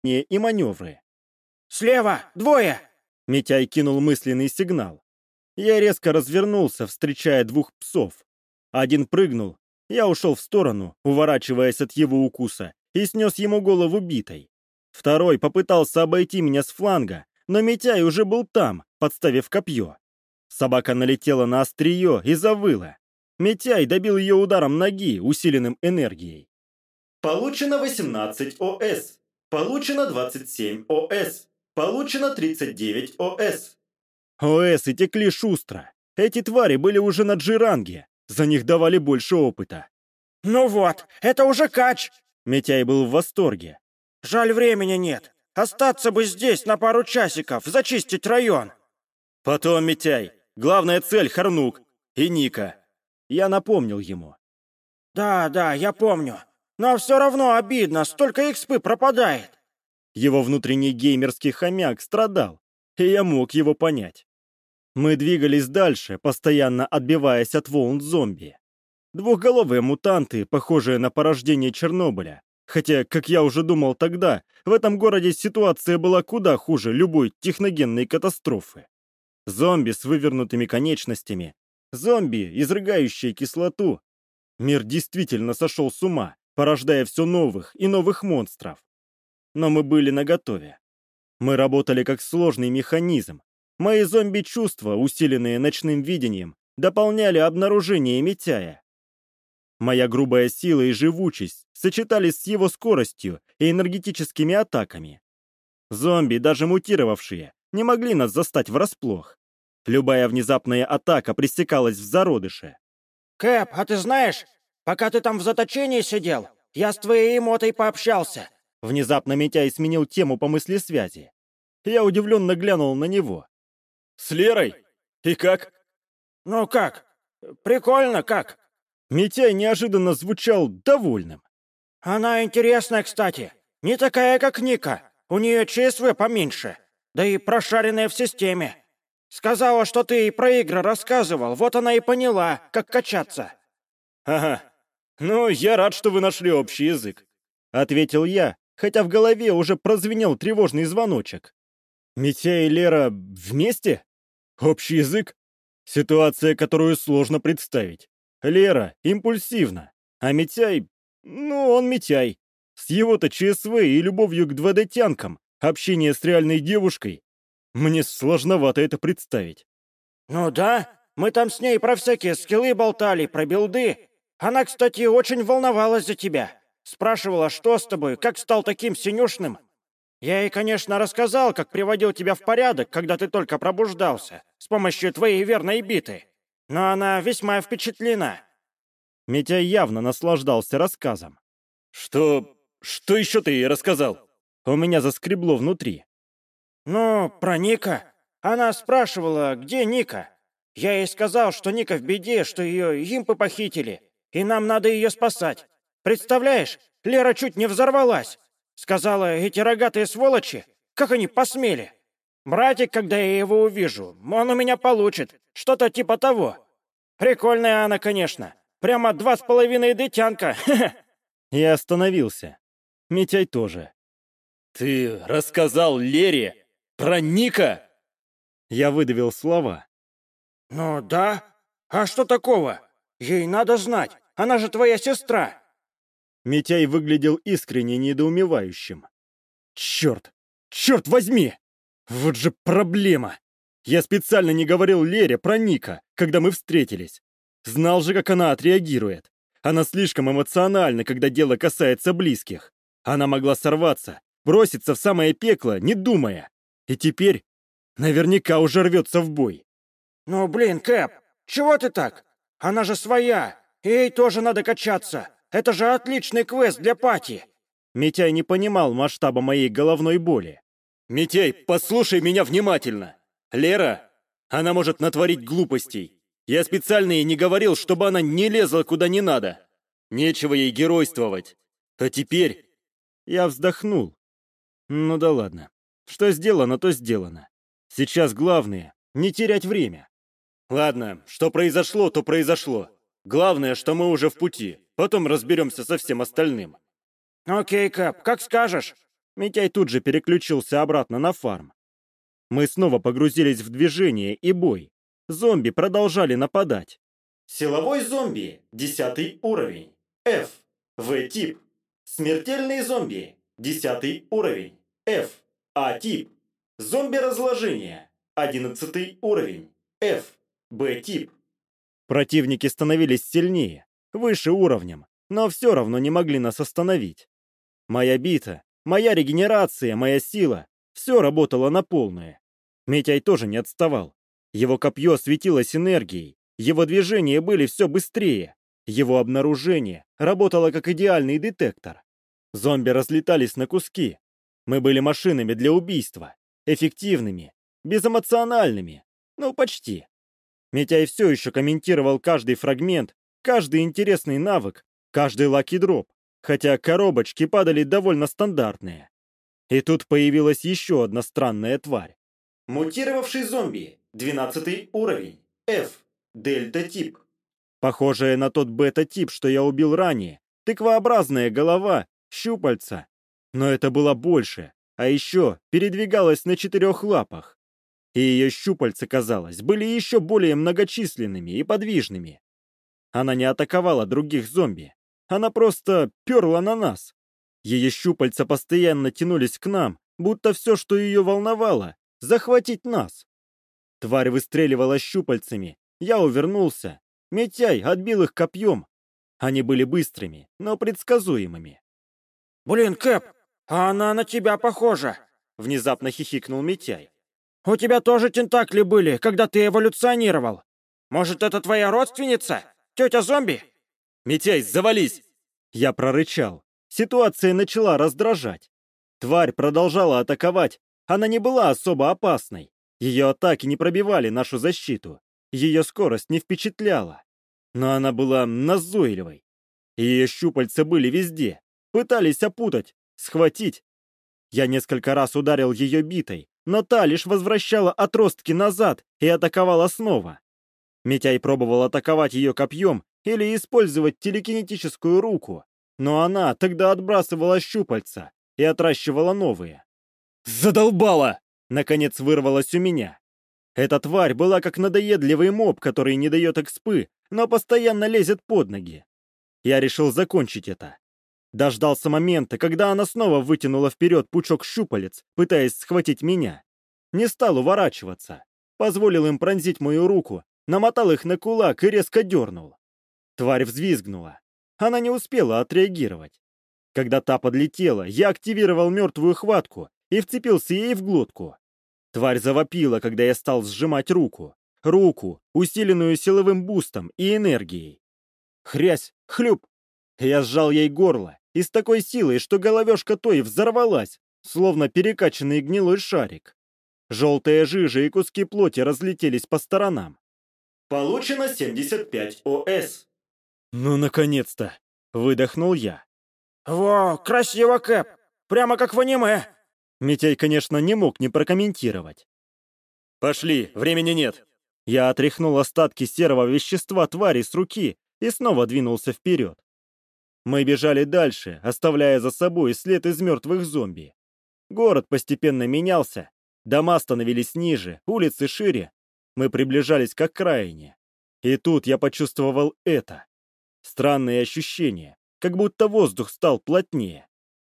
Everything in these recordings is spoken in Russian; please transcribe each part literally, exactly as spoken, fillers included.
и маневры. «Слева! Двое!» Митяй кинул мысленный сигнал. Я резко развернулся, встречая двух псов. Один прыгнул, я ушел в сторону, уворачиваясь от его укуса, и снес ему голову битой. Второй попытался обойти меня с фланга, но Митяй уже был там, подставив копье. Собака налетела на острие и завыла. Митяй добил ее ударом ноги, усиленным энергией. Получено восемнадцать ОС. Получено двадцать семь ОС. Получено тридцать девять ОС. ОСы текли шустро. Эти твари были уже на джи-ранге. За них давали больше опыта. «Ну вот, это уже кач!» Митяй был в восторге. «Жаль, времени нет. Остаться бы здесь на пару часиков, зачистить район». «Потом, Митяй, главная цель — Хорнук и Ника». Я напомнил ему. «Да, да, я помню. Но все равно обидно, столько экспы пропадает». Его внутренний геймерский хомяк страдал, и я мог его понять. Мы двигались дальше, постоянно отбиваясь от волн зомби. Двухголовые мутанты, похожие на порождение Чернобыля. Хотя, как я уже думал тогда, в этом городе ситуация была куда хуже любой техногенной катастрофы. Зомби с вывернутыми конечностями, зомби, изрыгающие кислоту. Мир действительно сошел с ума, порождая все новых и новых монстров. Но мы были наготове. Мы работали как сложный механизм. Мои зомби-чувства, усиленные ночным видением, дополняли обнаружение Митяя. Моя грубая сила и живучесть сочетались с его скоростью и энергетическими атаками. Зомби, даже мутировавшие, не могли нас застать врасплох. Любая внезапная атака пресекалась в зародыше. «Кэп, а ты знаешь, пока ты там в заточении сидел, я с твоей эмотой пообщался». Внезапно Митяй сменил тему по мыслесвязи. Я удивленно глянул на него. «С Лерой? И как?» «Ну как? Прикольно как?» Митяй неожиданно звучал довольным. «Она интересная, кстати. Не такая, как Ника. У нее ЧСВ поменьше. Да и прошаренная в системе. Сказала, что ты ей про игры рассказывал, вот она и поняла, как качаться». «Ага. Ну, я рад, что вы нашли общий язык», — ответил я, хотя в голове уже прозвенел тревожный звоночек. «Митяй и Лера вместе? Общий язык? Ситуация, которую сложно представить. Лера импульсивна, а Митяй... Ну, он Митяй. С его-то ЧСВ и любовью к два дэ-тянкам, общение с реальной девушкой. Мне сложновато это представить». «Ну да, мы там с ней про всякие скиллы болтали, про билды. Она, кстати, очень волновалась за тебя. Спрашивала, что с тобой, как стал таким синюшным. Я ей, конечно, рассказал, как приводил тебя в порядок, когда ты только пробуждался, с помощью твоей верной биты. Но она весьма впечатлена». Митяй явно наслаждался рассказом. «Что... что еще ты ей рассказал?» У меня заскребло внутри. «Ну, про Ника. Она спрашивала, где Ника. Я ей сказал, что Ника в беде, что ее импы похитили, и нам надо ее спасать. Представляешь, Лера чуть не взорвалась. Сказала, эти рогатые сволочи, как они посмели. Братик, когда я его увижу, он у меня получит, что-то типа того. Прикольная она, конечно. Прямо два с половиной дытянка. Я остановился. Митяй тоже. «Ты рассказал Лере про Ника?» Я выдавил слова. «Ну да. А что такого? Ей надо знать. Она же твоя сестра». Митяй выглядел искренне недоумевающим. «Черт! Черт возьми! Вот же проблема! Я специально не говорил Лере про Ника, когда мы встретились. Знал же, как она отреагирует. Она слишком эмоциональна, когда дело касается близких. Она могла сорваться, броситься в самое пекло, не думая. И теперь наверняка уже рвется в бой». «Ну блин, Кэп, чего ты так? Она же своя, и ей тоже надо качаться. Это же отличный квест для пати». Митяй не понимал масштаба моей головной боли. «Митяй, послушай меня внимательно. Лера, она может натворить глупостей. Я специально ей не говорил, чтобы она не лезла куда не надо. Нечего ей геройствовать. А теперь...» Я вздохнул. «Ну да ладно. Что сделано, то сделано. Сейчас главное — не терять время. Ладно, что произошло, то произошло. Главное, что мы уже в пути. Потом разберемся со всем остальным». «Окей, Кэп, как скажешь. Митяй тут же переключился обратно на фарм. Мы снова погрузились в движение и бой. Зомби продолжали нападать. Силовой зомби, десятый уровень. F. В-тип. Смертельный зомби, десятый уровень. F. А-тип. Зомби-разложение, одиннадцатый уровень. F. Б-тип. Противники становились сильнее, выше уровнем, но все равно не могли нас остановить. Моя бита, моя регенерация, моя сила — все работало на полную. Митяй тоже не отставал. Его копье светилось энергией, его движения были все быстрее, его обнаружение работало как идеальный детектор. Зомби разлетались на куски. Мы были машинами для убийства, эффективными, безэмоциональными, ну почти. Митяй все еще комментировал каждый фрагмент, каждый интересный навык, каждый лаки-дроп, хотя коробочки падали довольно стандартные. И тут появилась еще одна странная тварь. Мутировавший зомби, двенадцатый уровень, F, дельта-тип. Похожая на тот бета-тип, что я убил ранее, тыквообразная голова, щупальца. Но это было больше, а еще передвигалась на четырех лапах. И ее щупальца, казалось, были еще более многочисленными и подвижными. Она не атаковала других зомби. Она просто перла на нас. Ее щупальца постоянно тянулись к нам, будто все, что ее волновало — захватить нас. Тварь выстреливала щупальцами. Я увернулся. Митяй отбил их копьем. Они были быстрыми, но предсказуемыми. «Блин, Кэп, а она на тебя похожа!» Внезапно хихикнул Митяй. «У тебя тоже тентакли были, когда ты эволюционировал. Может, это твоя родственница? Тетя зомби?» «Митяй, завались!» Я прорычал. Ситуация начала раздражать. Тварь продолжала атаковать. Она не была особо опасной. Ее атаки не пробивали нашу защиту. Ее скорость не впечатляла. Но она была назойливой. Ее щупальца были везде. Пытались опутать, схватить. Я несколько раз ударил ее битой, но та лишь возвращала отростки назад и атаковала снова. Митяй пробовал атаковать ее копьем или использовать телекинетическую руку, но она тогда отбрасывала щупальца и отращивала новые. «Задолбала!» — наконец вырвалось у меня. Эта тварь была как надоедливый моб, который не дает экспы, но постоянно лезет под ноги. Я решил закончить это. Дождался момента, когда она снова вытянула вперед пучок щупалец, пытаясь схватить меня. Не стал уворачиваться. Позволил им пронзить мою руку, намотал их на кулак и резко дернул. Тварь взвизгнула. Она не успела отреагировать. Когда та подлетела, я активировал мертвую хватку и вцепился ей в глотку. Тварь завопила, когда я стал сжимать руку. Руку, усиленную силовым бустом и энергией. Хрясь, хлюп. Я сжал ей горло, и с такой силой, что головешка той взорвалась, словно перекачанный гнилой шарик. Желтая жижа и куски плоти разлетелись по сторонам. Получено семьдесят пять О С. Ну, наконец-то! Выдохнул я. «Во, красиво, Кэп! Прямо как в аниме!» Митяй, конечно, не мог не прокомментировать. «Пошли, времени нет!» Я отряхнул остатки серого вещества твари с руки и снова двинулся вперед. Мы бежали дальше, оставляя за собой след из мертвых зомби. Город постепенно менялся, дома становились ниже, улицы шире. Мы приближались к окраине. И тут я почувствовал это. Странные ощущения, как будто воздух стал плотнее.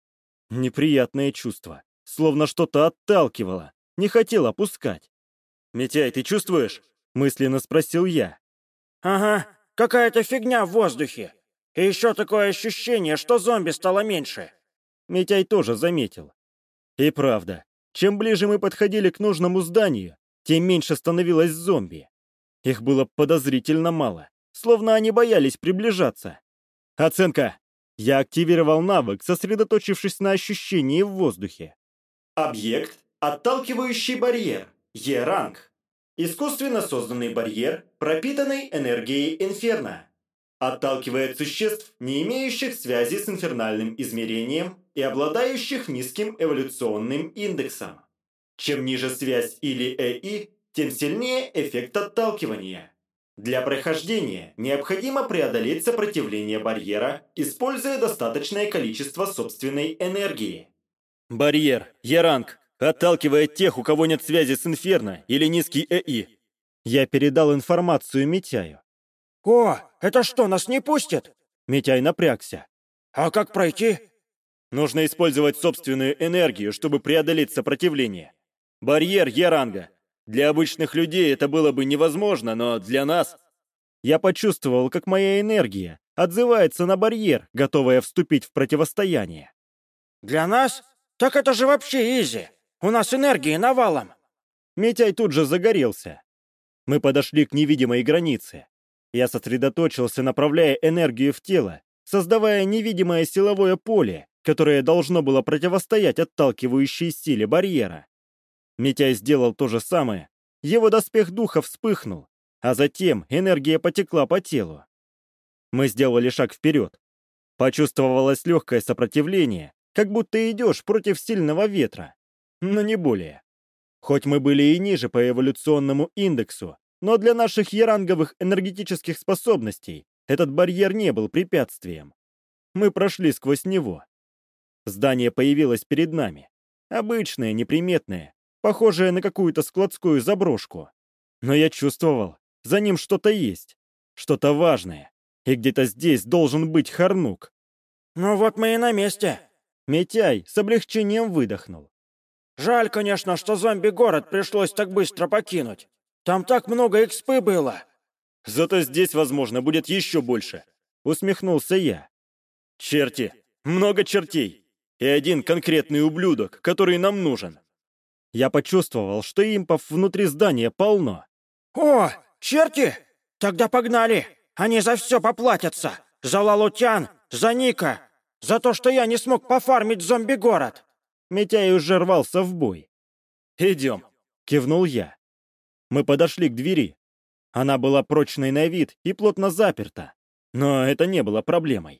Неприятное чувство, словно что-то отталкивало, не хотел опускать. «Митяй, ты чувствуешь?» — мысленно спросил я. «Ага, какая-то фигня в воздухе. И еще такое ощущение, что зомби стало меньше». Митяй тоже заметил. И правда, чем ближе мы подходили к нужному зданию, тем меньше становилось зомби. Их было подозрительно мало, словно они боялись приближаться. Оценка. Я активировал навык, сосредоточившись на ощущении в воздухе. Объект — отталкивающий барьер. Е-ранг. Искусственно созданный барьер, пропитанный энергией инферно. Отталкивает существ, не имеющих связи с инфернальным измерением и обладающих низким эволюционным индексом. Чем ниже связь или Э И, тем сильнее эффект отталкивания. Для прохождения необходимо преодолеть сопротивление барьера, используя достаточное количество собственной энергии. Барьер, Яранг, отталкивает тех, у кого нет связи с Инферно или низкий ЭИ. Я передал информацию Митяю. «О, это что, нас не пустят?» Митяй напрягся. «А как пройти?» Нужно использовать собственную энергию, чтобы преодолеть сопротивление. Барьер Яранга. Для обычных людей это было бы невозможно, но для нас... Я почувствовал, как моя энергия отзывается на барьер, готовая вступить в противостояние. «Для нас? Так это же вообще изи! У нас энергии навалом!» Митяй тут же загорелся. Мы подошли к невидимой границе. Я сосредоточился, направляя энергию в тело, создавая невидимое силовое поле, которое должно было противостоять отталкивающей силе барьера. Митяй сделал то же самое. Его доспех духа вспыхнул, а затем энергия потекла по телу. Мы сделали шаг вперед. Почувствовалось легкое сопротивление, как будто идешь против сильного ветра, но не более. Хоть мы были и ниже по эволюционному индексу, но для наших яранговых энергетических способностей этот барьер не был препятствием. Мы прошли сквозь него. Здание появилось перед нами. Обычное, неприметное, похожее на какую-то складскую заброшку. Но я чувствовал, за ним что-то есть, что-то важное, и где-то здесь должен быть Харнук. «Ну вот мы и на месте!» Митяй с облегчением выдохнул. «Жаль, конечно, что зомби-город пришлось так быстро покинуть. Там так много экспы было!» «Зато здесь, возможно, будет еще больше!» Усмехнулся я. «Черти! Много чертей! И один конкретный ублюдок, который нам нужен!» Я почувствовал, что импов внутри здания полно. «О, черти! Тогда погнали! Они за все поплатятся! За Лалутян, за Ника, за то, что я не смог пофармить зомби-город!» Митяй уже рвался в бой. «Идем!» — кивнул я. Мы подошли к двери. Она была прочной на вид и плотно заперта. Но это не было проблемой.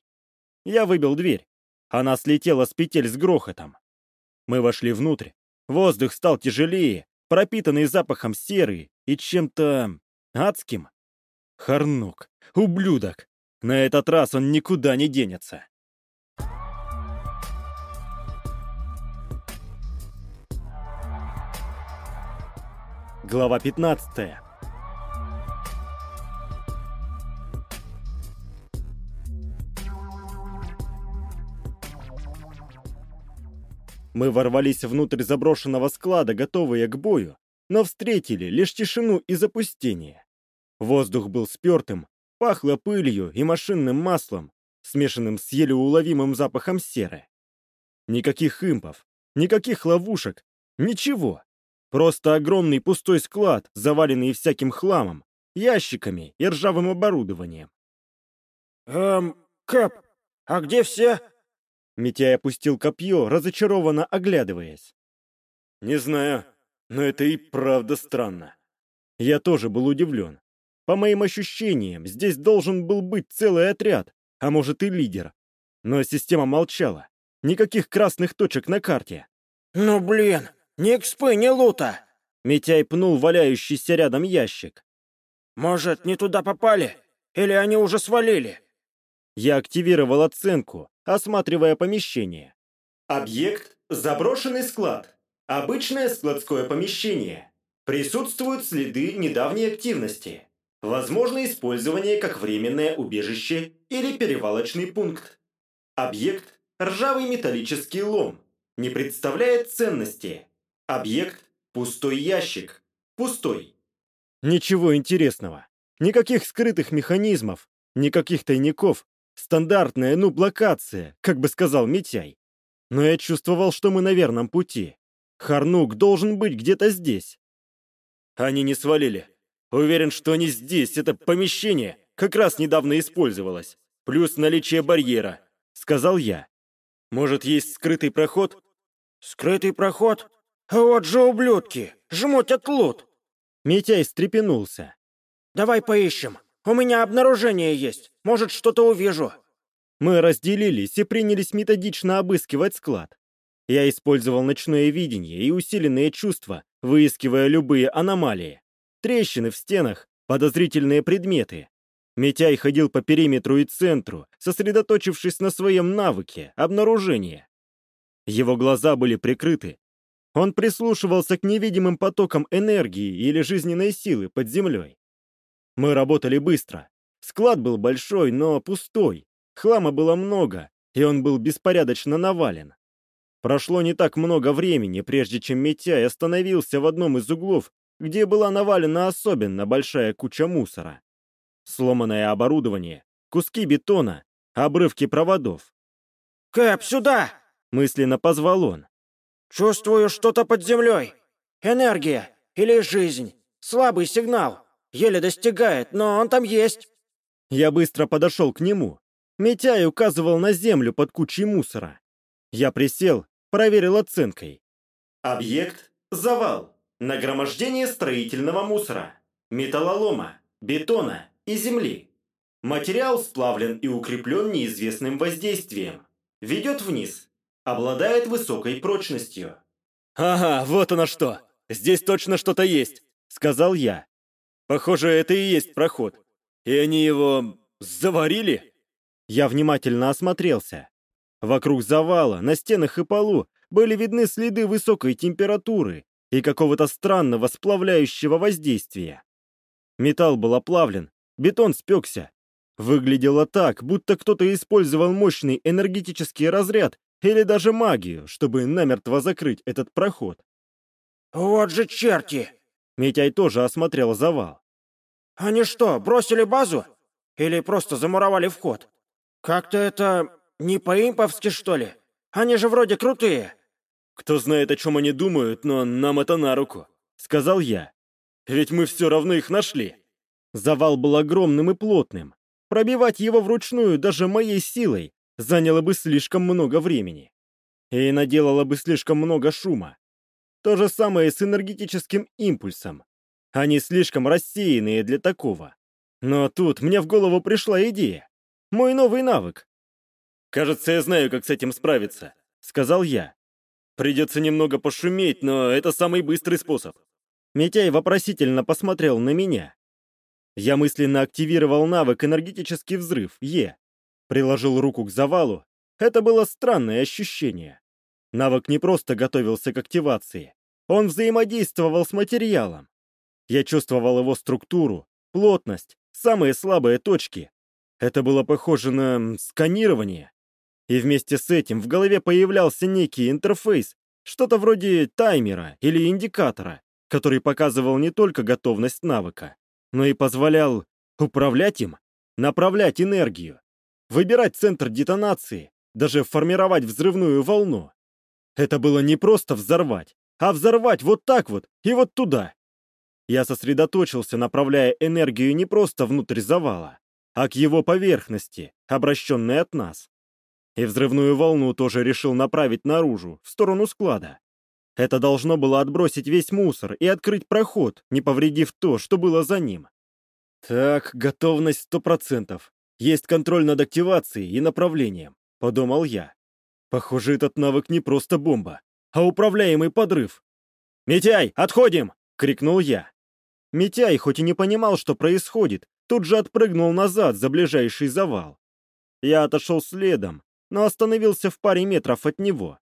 Я выбил дверь. Она слетела с петель с грохотом. Мы вошли внутрь. Воздух стал тяжелее, пропитанный запахом серы и чем-то адским. Харнук, ублюдок. На этот раз он никуда не денется. Глава пятнадцатая. Мы ворвались внутрь заброшенного склада, готовые к бою, но встретили лишь тишину и запустение. Воздух был спертым, пахло пылью и машинным маслом, смешанным с еле уловимым запахом серы. Никаких импов, никаких ловушек, ничего. Просто огромный пустой склад, заваленный всяким хламом, ящиками и ржавым оборудованием. «Эм, Кэп, а где все?» Митяй опустил копье, разочарованно оглядываясь. «Не знаю, но это и правда странно». Я тоже был удивлен. По моим ощущениям, здесь должен был быть целый отряд, а может и лидер. Но система молчала. Никаких красных точек на карте. «Ну блин, ни экспы, ни лута!» Митяй пнул валяющийся рядом ящик. «Может, не туда попали? Или они уже свалили?» Я активировал оценку, осматривая помещение. Объект – заброшенный склад. Обычное складское помещение. Присутствуют следы недавней активности. Возможно использование как временное убежище или перевалочный пункт. Объект – ржавый металлический лом. Не представляет ценности. Объект – пустой ящик. Пустой. Ничего интересного. Никаких скрытых механизмов, никаких тайников. Стандартная нуб-локация, как бы сказал Митяй. Но я чувствовал, что мы на верном пути. Харнук должен быть где-то здесь. Они не свалили. Уверен, что они здесь. Это помещение как раз недавно использовалось. Плюс наличие барьера, сказал я. Может, есть скрытый проход? «Скрытый проход? Вот же ублюдки! Жмутят лут!» Митяй встрепенулся. «Давай поищем. У меня обнаружение есть. Может, что-то увижу». Мы разделились и принялись методично обыскивать склад. Я использовал ночное видение и усиленные чувства, выискивая любые аномалии. Трещины в стенах, подозрительные предметы. Митяй ходил по периметру и центру, сосредоточившись на своем навыке обнаружения. Его глаза были прикрыты. Он прислушивался к невидимым потокам энергии или жизненной силы под землей. Мы работали быстро. Склад был большой, но пустой. Хлама было много, и он был беспорядочно навален. Прошло не так много времени, прежде чем Митяй остановился в одном из углов, где была навалена особенно большая куча мусора. Сломанное оборудование, куски бетона, обрывки проводов. «Кэп, сюда!» — Мысленно позвал он. «Чувствую что-то под землей. Энергия или жизнь. Слабый сигнал. Еле достигает, но он там есть». Я быстро подошел к нему. Митяй указывал на землю под кучей мусора. Я присел, проверил оценкой. Объект – завал. Нагромождение строительного мусора, металлолома, бетона и земли. Материал сплавлен и укреплен неизвестным воздействием. Ведет вниз. Обладает высокой прочностью. «Ага, вот оно что! Здесь точно что-то есть!» — сказал я. «Похоже, это и есть проход. И они его... заварили?» Я внимательно осмотрелся. Вокруг завала, на стенах и полу были видны следы высокой температуры и какого-то странного сплавляющего воздействия. Металл был оплавлен, бетон спекся. Выглядело так, будто кто-то использовал мощный энергетический разряд или даже магию, чтобы намертво закрыть этот проход. «Вот же черти!» Митяй тоже осмотрел завал. «Они что, бросили базу? Или просто замуровали вход? Как-то это не по-имповски, что ли? Они же вроде крутые!» «Кто знает, о чем они думают, но нам это на руку», — сказал я. «Ведь мы все равно их нашли». Завал был огромным и плотным. Пробивать его вручную даже моей силой заняло бы слишком много времени. И наделало бы слишком много шума. То же самое с энергетическим импульсом. Они слишком рассеянные для такого. Но тут мне в голову пришла идея. Мой новый навык. «Кажется, я знаю, как с этим справиться», — сказал я. «Придется немного пошуметь, но это самый быстрый способ». Митяй вопросительно посмотрел на меня. Я мысленно активировал навык «Энергетический взрыв» Е. Приложил руку к завалу. Это было странное ощущение. Навык не просто готовился к активации. Он взаимодействовал с материалом. Я чувствовал его структуру, плотность, самые слабые точки. Это было похоже на сканирование. И вместе с этим в голове появлялся некий интерфейс, что-то вроде таймера или индикатора, который показывал не только готовность навыка, но и позволял управлять им, направлять энергию, выбирать центр детонации, даже формировать взрывную волну. Это было не просто взорвать, а взорвать вот так вот и вот туда. Я сосредоточился, направляя энергию не просто внутрь завала, а к его поверхности, обращенной от нас. И взрывную волну тоже решил направить наружу, в сторону склада. Это должно было отбросить весь мусор и открыть проход, не повредив то, что было за ним. «Так, готовность сто процентов. Есть контроль над активацией и направлением», — подумал я. «Похоже, этот навык не просто бомба, а управляемый подрыв». «Митяй, отходим!» — крикнул я. Митяй, хоть и не понимал, что происходит, тут же отпрыгнул назад за ближайший завал. Я отошел следом, но остановился в паре метров от него.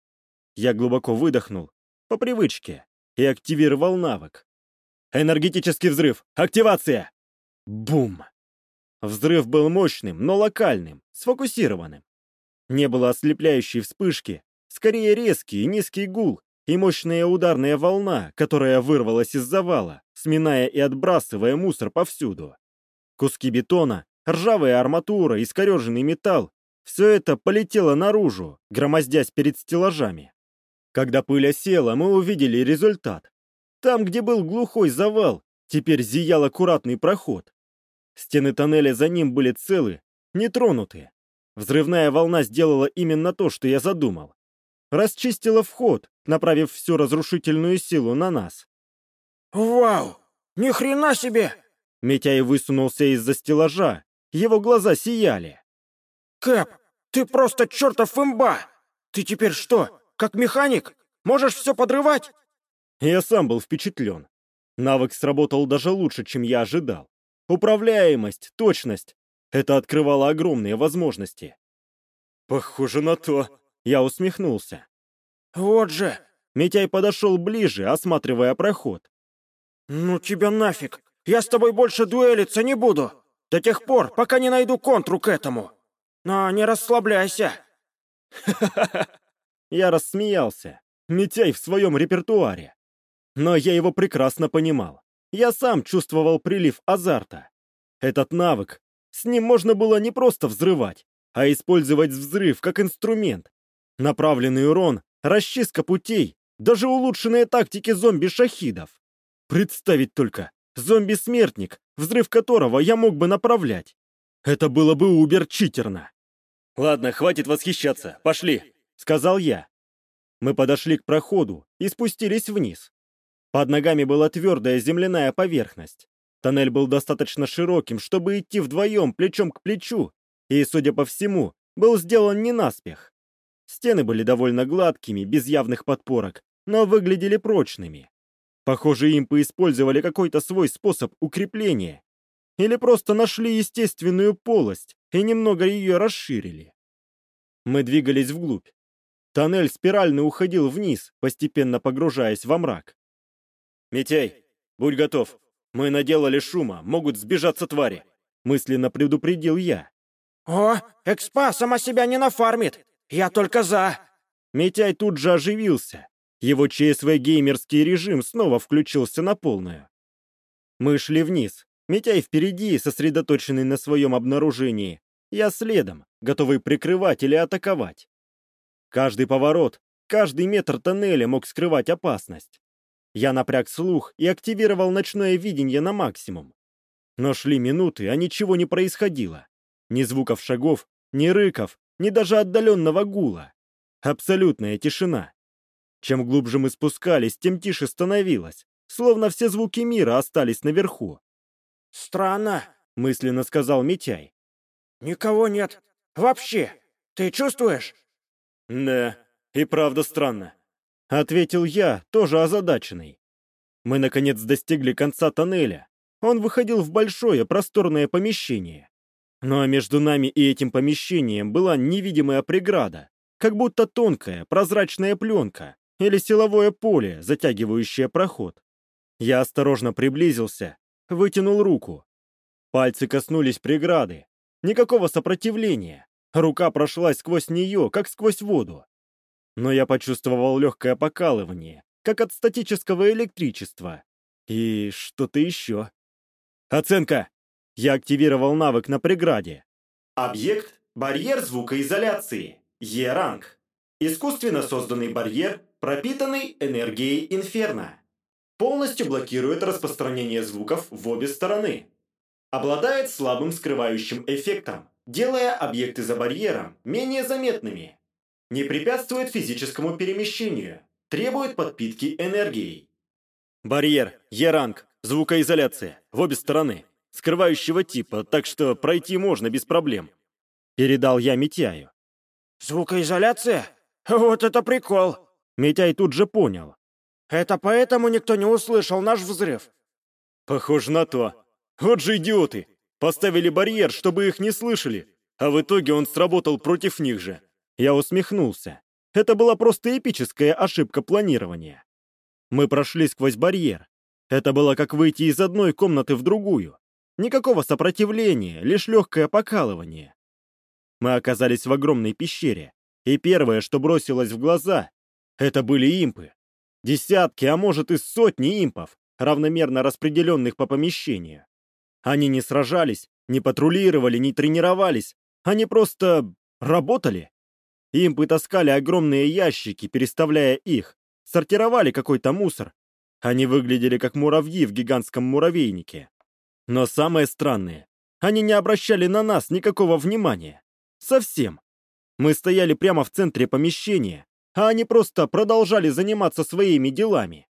Я глубоко выдохнул, по привычке, и активировал навык. «Энергетический взрыв! Активация!» Бум! Взрыв был мощным, но локальным, сфокусированным. Не было ослепляющей вспышки, скорее резкий и низкий гул и мощная ударная волна, которая вырвалась из завала, сминая и отбрасывая мусор повсюду. Куски бетона, ржавая арматура, искореженный металл — все это полетело наружу, громоздясь перед стеллажами. Когда пыль осела, мы увидели результат. Там, где был глухой завал, теперь зиял аккуратный проход. Стены тоннеля за ним были целы, не тронуты. Взрывная волна сделала именно то, что я задумал. Расчистила вход, направив всю разрушительную силу на нас. «Вау! Ни хрена себе!» Митяй высунулся из-за стеллажа. Его глаза сияли. «Кэп, ты просто чертов имба! Ты теперь что, как механик? Можешь все подрывать?» Я сам был впечатлен. Навык сработал даже лучше, чем я ожидал. Управляемость, точность — это открывало огромные возможности. «Похоже на то», — я усмехнулся. Вот же! Митяй подошел ближе, осматривая проход. Ну тебя нафиг! Я с тобой больше дуэлиться не буду! До тех пор, пока не найду контру к этому! Но не расслабляйся!» Я рассмеялся. Митяй в своем репертуаре. Но я его прекрасно понимал. Я сам чувствовал прилив азарта. Этот навык, с ним можно было не просто взрывать, а использовать взрыв как инструмент. Направленный урон, расчистка путей, даже улучшенные тактики зомби-шахидов. Представить только, зомби-смертник, взрыв которого я мог бы направлять. Это было бы убер-читерно. «Ладно, хватит восхищаться, пошли», — сказал я. Мы подошли к проходу и спустились вниз. Под ногами была твердая земляная поверхность. Тоннель был достаточно широким, чтобы идти вдвоем, плечом к плечу, и, судя по всему, был сделан не наспех. Стены были довольно гладкими, без явных подпорок, но выглядели прочными. Похоже, импы использовали какой-то свой способ укрепления. Или просто нашли естественную полость и немного ее расширили. Мы двигались вглубь. Тоннель спирально уходил вниз, постепенно погружаясь во мрак. «Митяй, будь готов. Мы наделали шума, могут сбежаться твари», — мысленно предупредил я. «О, экспа сама себя не нафармит! Я только за!» Митяй тут же оживился. Его ЧСВ-геймерский режим снова включился на полную. Мы шли вниз. Митяй впереди, сосредоточенный на своем обнаружении. Я следом, готовый прикрывать или атаковать. Каждый поворот, каждый метр тоннеля мог скрывать опасность. Я напряг слух и активировал ночное видение на максимум. Но шли минуты, а ничего не происходило. Ни звуков шагов, ни рыков, ни даже отдаленного гула. Абсолютная тишина. Чем глубже мы спускались, тем тише становилось, словно все звуки мира остались наверху. «Странно», — мысленно сказал Митяй. «Никого нет. Вообще. Ты чувствуешь?» «Да, и правда странно», — ответил я, тоже озадаченный. Мы, наконец, достигли конца тоннеля. Он выходил в большое, просторное помещение. Но между нами и этим помещением была невидимая преграда, как будто тонкая, прозрачная пленка или силовое поле, затягивающее проход. Я осторожно приблизился, вытянул руку. Пальцы коснулись преграды. Никакого сопротивления. Рука прошлась сквозь нее, как сквозь воду. Но я почувствовал легкое покалывание, как от статического электричества. И что-то еще. Оценка. Я активировал навык на преграде. Объект – барьер звукоизоляции. Е-ранг. Искусственно созданный барьер, пропитанный энергией инферно. Полностью блокирует распространение звуков в обе стороны. Обладает слабым скрывающим эффектом, делая объекты за барьером менее заметными. Не препятствует физическому перемещению, требует подпитки энергией. Барьер, Е-ранг, звукоизоляция, в обе стороны, скрывающего типа, так что пройти можно без проблем. Передал я Митяю. «Звукоизоляция? Вот это прикол!» Митяй тут же понял. «Это поэтому никто не услышал наш взрыв?» Похоже на то. Вот же идиоты! Поставили барьер, чтобы их не слышали, а в итоге он сработал против них же. Я усмехнулся. Это была просто эпическая ошибка планирования. Мы прошли сквозь барьер. Это было как выйти из одной комнаты в другую. Никакого сопротивления, лишь легкое покалывание. Мы оказались в огромной пещере, и первое, что бросилось в глаза, это были импы. Десятки, а может и сотни импов, равномерно распределенных по помещению. Они не сражались, не патрулировали, не тренировались. Они просто работали. Импы таскали огромные ящики, переставляя их, сортировали какой-то мусор. Они выглядели как муравьи в гигантском муравейнике. Но самое странное, они не обращали на нас никакого внимания. Совсем. Мы стояли прямо в центре помещения, а они просто продолжали заниматься своими делами.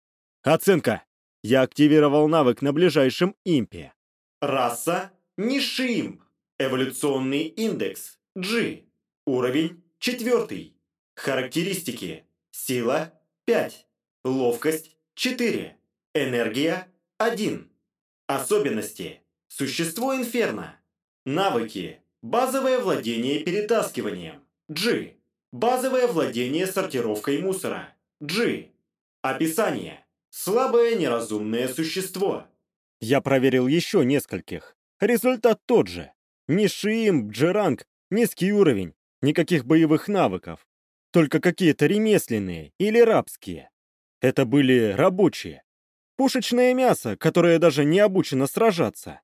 Оценка. Я активировал навык на ближайшем импе. Раса – низший имп. Эволюционный индекс – G. Уровень – четвертый. Характеристики. Сила – пять. Ловкость – четыре. Энергия – один. Особенности. Существо инферно. Навыки. Базовое владение перетаскиванием. G. Базовое владение сортировкой мусора. G. Описание. Слабое неразумное существо. Я проверил еще нескольких. Результат тот же. Низший имп, G-ранг, низкий уровень, никаких боевых навыков. Только какие-то ремесленные или рабские. Это были рабочие. Пушечное мясо, которое даже не обучено сражаться.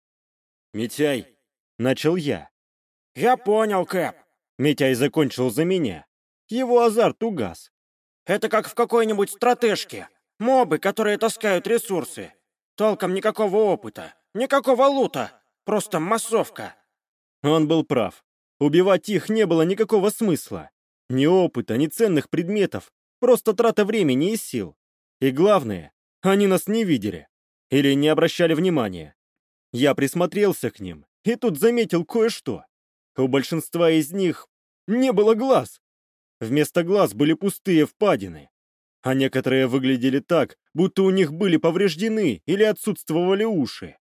«Митяй», — начал я. «Я понял, Кэп. Митяй закончил за меня. Его азарт угас. Это как в какой-нибудь стратежке. Мобы, которые таскают ресурсы. Толком никакого опыта, никакого лута. Просто массовка». Он был прав. Убивать их не было никакого смысла. Ни опыта, ни ценных предметов. Просто трата времени и сил. И главное, они нас не видели. Или не обращали внимания. Я присмотрелся к ним, и тут заметил кое-что. У большинства из них не было глаз. Вместо глаз были пустые впадины. А некоторые выглядели так, будто у них были повреждены или отсутствовали уши.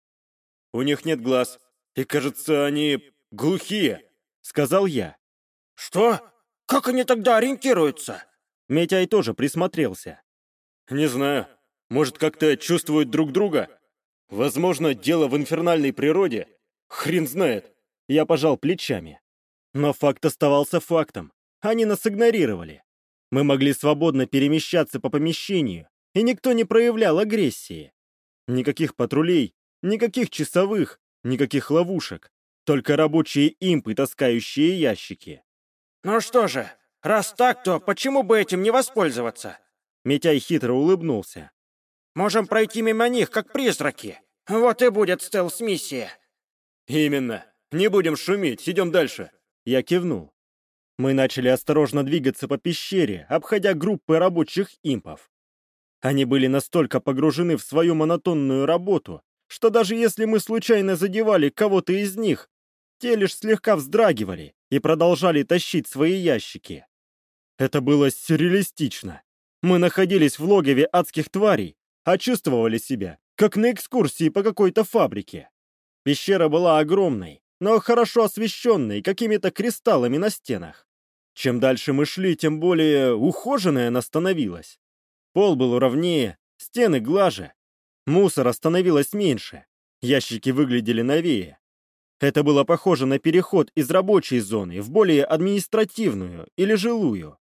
«У них нет глаз, и, кажется, они глухие», — сказал я. «Что? Как они тогда ориентируются?» Митяй тоже присмотрелся. «Не знаю. Может, как-то чувствуют друг друга? Возможно, дело в инфернальной природе. Хрен знает». Я пожал плечами. Но факт оставался фактом. Они нас игнорировали. Мы могли свободно перемещаться по помещению, и никто не проявлял агрессии. Никаких патрулей, никаких часовых, никаких ловушек. Только рабочие импы, таскающие ящики. «Ну что же, раз так, то почему бы этим не воспользоваться?» Митяй хитро улыбнулся. «Можем пройти мимо них, как призраки. Вот и будет стелс-миссия». «Именно. Не будем шуметь, идем дальше». Я кивнул. Мы начали осторожно двигаться по пещере, обходя группы рабочих импов. Они были настолько погружены в свою монотонную работу, что даже если мы случайно задевали кого-то из них, те лишь слегка вздрагивали и продолжали тащить свои ящики. Это было сюрреалистично. Мы находились в логове адских тварей, а чувствовали себя, как на экскурсии по какой-то фабрике. Пещера была огромной, но хорошо освещенной какими-то кристаллами на стенах. Чем дальше мы шли, тем более ухоженной она становилась. Пол был ровнее, стены глаже. Мусора становилось меньше, ящики выглядели новее. Это было похоже на переход из рабочей зоны в более административную или жилую.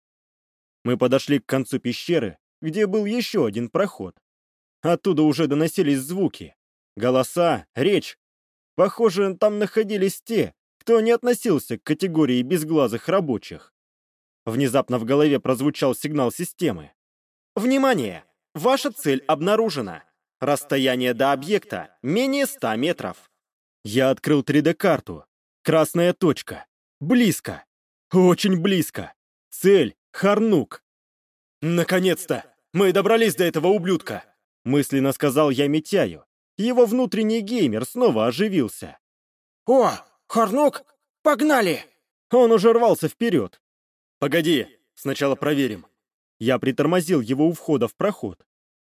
Мы подошли к концу пещеры, где был еще один проход. Оттуда уже доносились звуки, голоса, речь. Похоже, там находились те, кто не относился к категории безглазых рабочих. Внезапно в голове прозвучал сигнал системы. «Внимание! Ваша цель обнаружена. Расстояние до объекта менее ста метров». Я открыл три дэ-карту. Красная точка. Близко. Очень близко. Цель — Харнук. «Наконец-то! Мы добрались до этого ублюдка!» Мысленно сказал я Митяю. Его внутренний геймер снова оживился. «О, Харнук! Погнали!» Он уже рвался вперед. «Погоди, сначала проверим». Я притормозил его у входа в проход.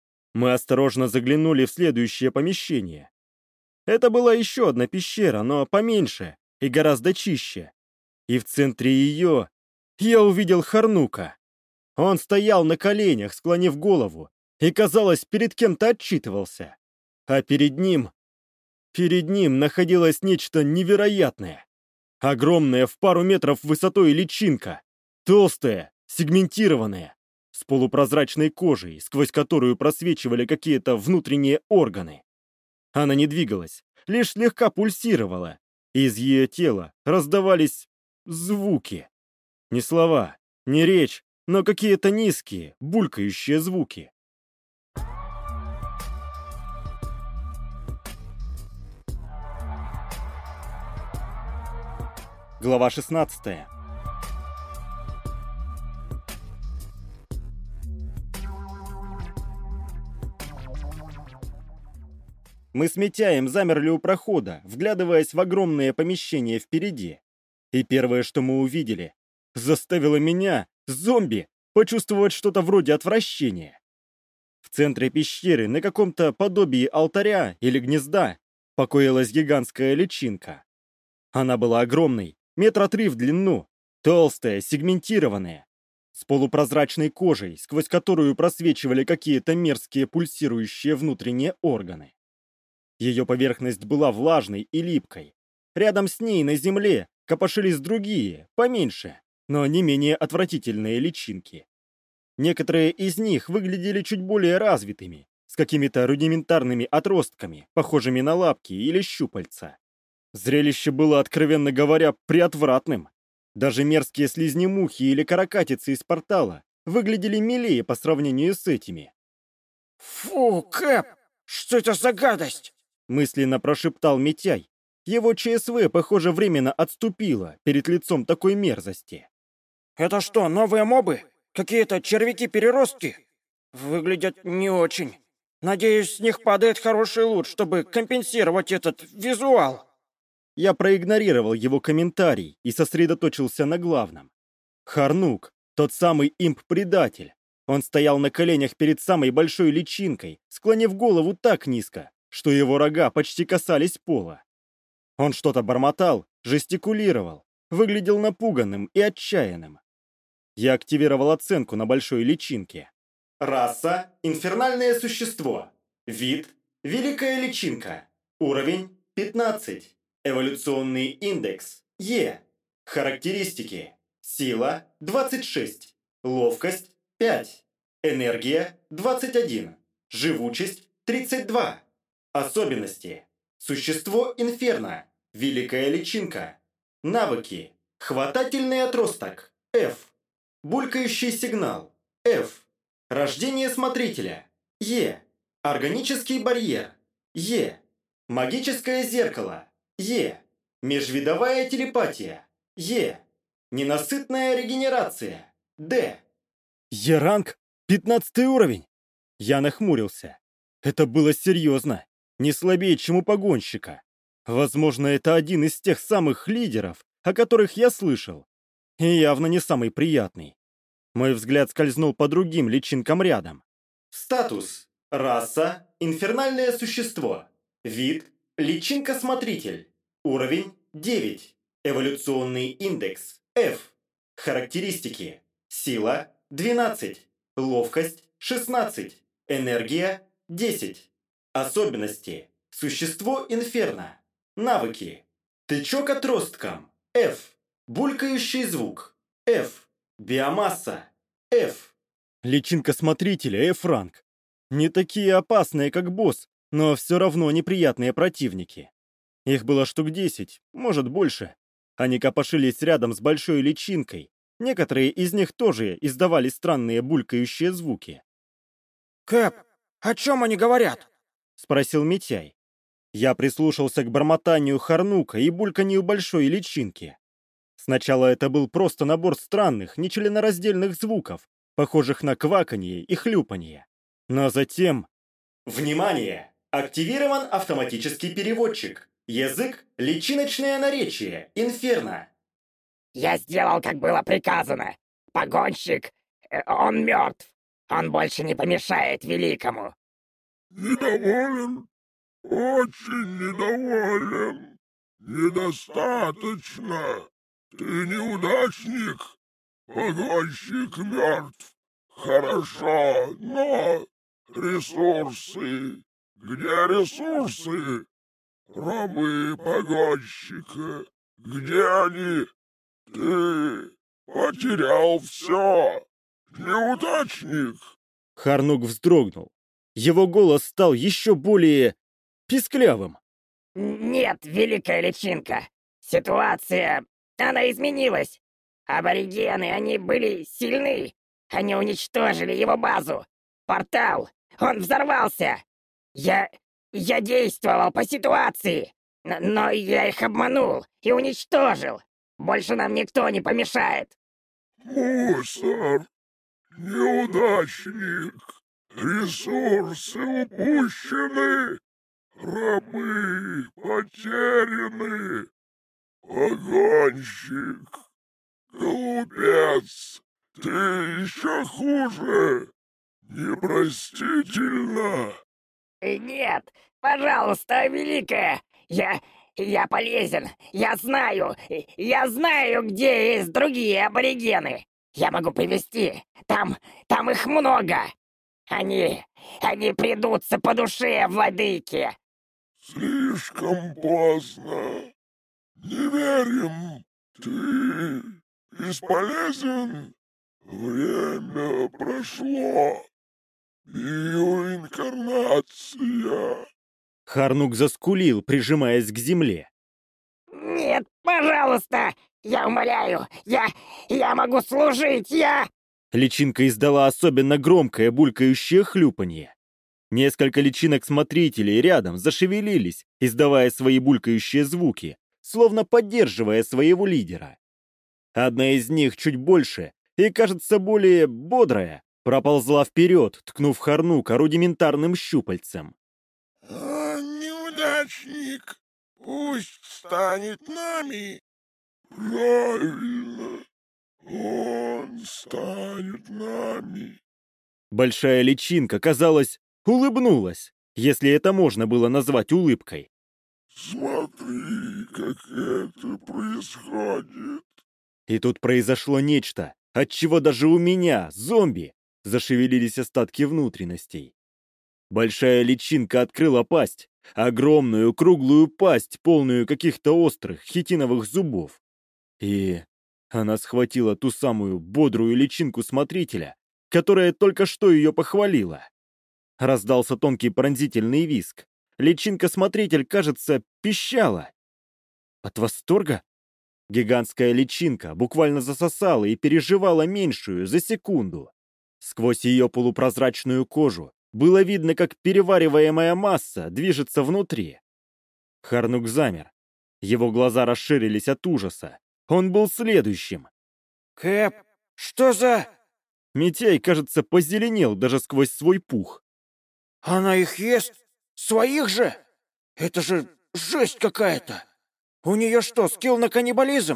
Мы осторожно заглянули в следующее помещение. Это была еще одна пещера, но поменьше и гораздо чище. И в центре ее я увидел Харнука. Он стоял на коленях, склонив голову, и, казалось, перед кем-то отчитывался. А перед ним... Перед ним находилось нечто невероятное. Огромная в пару метров высотой личинка. Толстая, сегментированная, с полупрозрачной кожей, сквозь которую просвечивали какие-то внутренние органы. Она не двигалась, лишь слегка пульсировала, и из ее тела раздавались звуки. Не слова, не речь, но какие-то низкие, булькающие звуки. Глава шестнадцатая. Мы с Митяем замерли у прохода, вглядываясь в огромное помещение впереди. И первое, что мы увидели, заставило меня, зомби, почувствовать что-то вроде отвращения. В центре пещеры, на каком-то подобии алтаря или гнезда, покоилась гигантская личинка. Она была огромной, метра три в длину, Толстая, сегментированная, с полупрозрачной кожей, сквозь которую просвечивали какие-то мерзкие пульсирующие внутренние органы. Ее поверхность была влажной и липкой. Рядом с ней на земле копошились другие, поменьше, но не менее отвратительные личинки. Некоторые из них выглядели чуть более развитыми, с какими-то рудиментарными отростками, похожими на лапки или щупальца. Зрелище было, откровенно говоря, приотвратным. Даже мерзкие слизнемухи или каракатицы из портала выглядели милее по сравнению с этими. «Фу, Кэп! Что это за гадость?» Мысленно прошептал Митяй. Его ЧСВ, похоже, временно отступило перед лицом такой мерзости. «Это что, новые мобы? Какие-то червяки-переростки? Выглядят не очень. Надеюсь, с них падает хороший лут, чтобы компенсировать этот визуал». Я проигнорировал его комментарий и сосредоточился на главном. Харнук, тот самый имп-предатель. Он стоял на коленях перед самой большой личинкой, склонив голову так низко, что его рога почти касались пола. Он что-то бормотал, жестикулировал, выглядел напуганным и отчаянным. Я активировал оценку на большой личинке. Раса – инфернальное существо. Вид – великая личинка. Уровень – пятнадцать. Эволюционный индекс – Е. Характеристики. Сила – двадцать шесть. Ловкость – пять. Энергия – двадцать один. Живучесть – тридцать два. Особенности. Существо инферно. Великая личинка. Навыки. Хватательный отросток. F. Булькающий сигнал. F. Рождение смотрителя. Е. Органический барьер. Е. Магическое зеркало. Е. Межвидовая телепатия. Е. Ненасытная регенерация. Д. Е-ранг? Пятнадцатый уровень? Я нахмурился. Это было серьезно. Не слабее, чем у погонщика. Возможно, это один из тех самых лидеров, о которых я слышал. И явно не самый приятный. Мой взгляд скользнул по другим личинкам рядом. Статус. Раса. Инфернальное существо. Вид. Личинка-смотритель. Уровень девять. Эволюционный индекс F. Характеристики. Сила двенадцать. Ловкость шестнадцать. Энергия десять. Особенности. Существо инферно. Навыки. Тычок отростком. F. Булькающий звук. F. Биомасса. F. Личинка смотрителя F-ранг. Не такие опасные, как босс, но все равно неприятные противники. Их было штук десять, может больше. Они копошились рядом с большой личинкой. Некоторые из них тоже издавали странные булькающие звуки. «Кэп, о чем они говорят?» — спросил Митяй. Я прислушался к бормотанию Харнука и бульканью большой личинки. Сначала это был просто набор странных, нечленораздельных звуков, похожих на кваканье и хлюпанье. Но затем... Внимание! Активирован автоматический переводчик. Язык — личиночное наречие, инферно. Я сделал, как было приказано. Погонщик, э, он мертв. Он больше не помешает великому. Недоволен? Очень недоволен. Недостаточно. Ты неудачник. Погонщик мертв. Хорошо, но... Ресурсы. Где ресурсы? Рабы погонщика. Где они? Ты потерял все. Неудачник. Харнук вздрогнул. Его голос стал еще более... писклявым. Нет, великая личинка. Ситуация, она изменилась. Аборигены, они были сильны. Они уничтожили его базу. Портал, он взорвался. Я... я действовал по ситуации. Но, но я их обманул и уничтожил. Больше нам никто не помешает. Мусор. Неудачник. Ресурсы упущены. Рабы потеряны. Погонщик. Глупец. Ты еще хуже. Непростительно. Нет, пожалуйста, великая. Я... Я полезен, я знаю, я знаю, где есть другие аборигены. Я могу привести, там, там их много. Они, они придутся по душе, владыке. Слишком поздно. Не верим. Ты бесполезен. Время прошло. Биоинкарнация. Харнук заскулил, прижимаясь к земле. Нет, пожалуйста, я умоляю, я, я могу служить, я... Личинка издала особенно громкое булькающее хлюпанье. Несколько личинок-смотрителей рядом зашевелились, издавая свои булькающие звуки, словно поддерживая своего лидера. Одна из них чуть больше и, кажется, более бодрая, проползла вперед, ткнув Харнука рудиментарным щупальцем. А, неудачник, пусть станет нами. Правильно, он станет нами. Большая личинка, казалось, улыбнулась, если это можно было назвать улыбкой. Смотри, как это происходит. И тут произошло нечто, от чего даже у меня, зомби, зашевелились остатки внутренностей. Большая личинка открыла пасть, огромную круглую пасть, полную каких-то острых хитиновых зубов. И она схватила ту самую бодрую личинку смотрителя, которая только что ее похвалила. Раздался тонкий пронзительный визг. Личинка-смотритель, кажется, пищала. От восторга? Гигантская личинка буквально засосала и переживала меньшую за секунду. Сквозь ее полупрозрачную кожу было видно, как перевариваемая масса движется внутри. Харнук замер. Его глаза расширились от ужаса. Он был следующим. Кэп, что за... Митяй, кажется, позеленел даже сквозь свой пух. Она их ест? Своих же? Это же жесть какая-то. У нее что, скилл на каннибализм?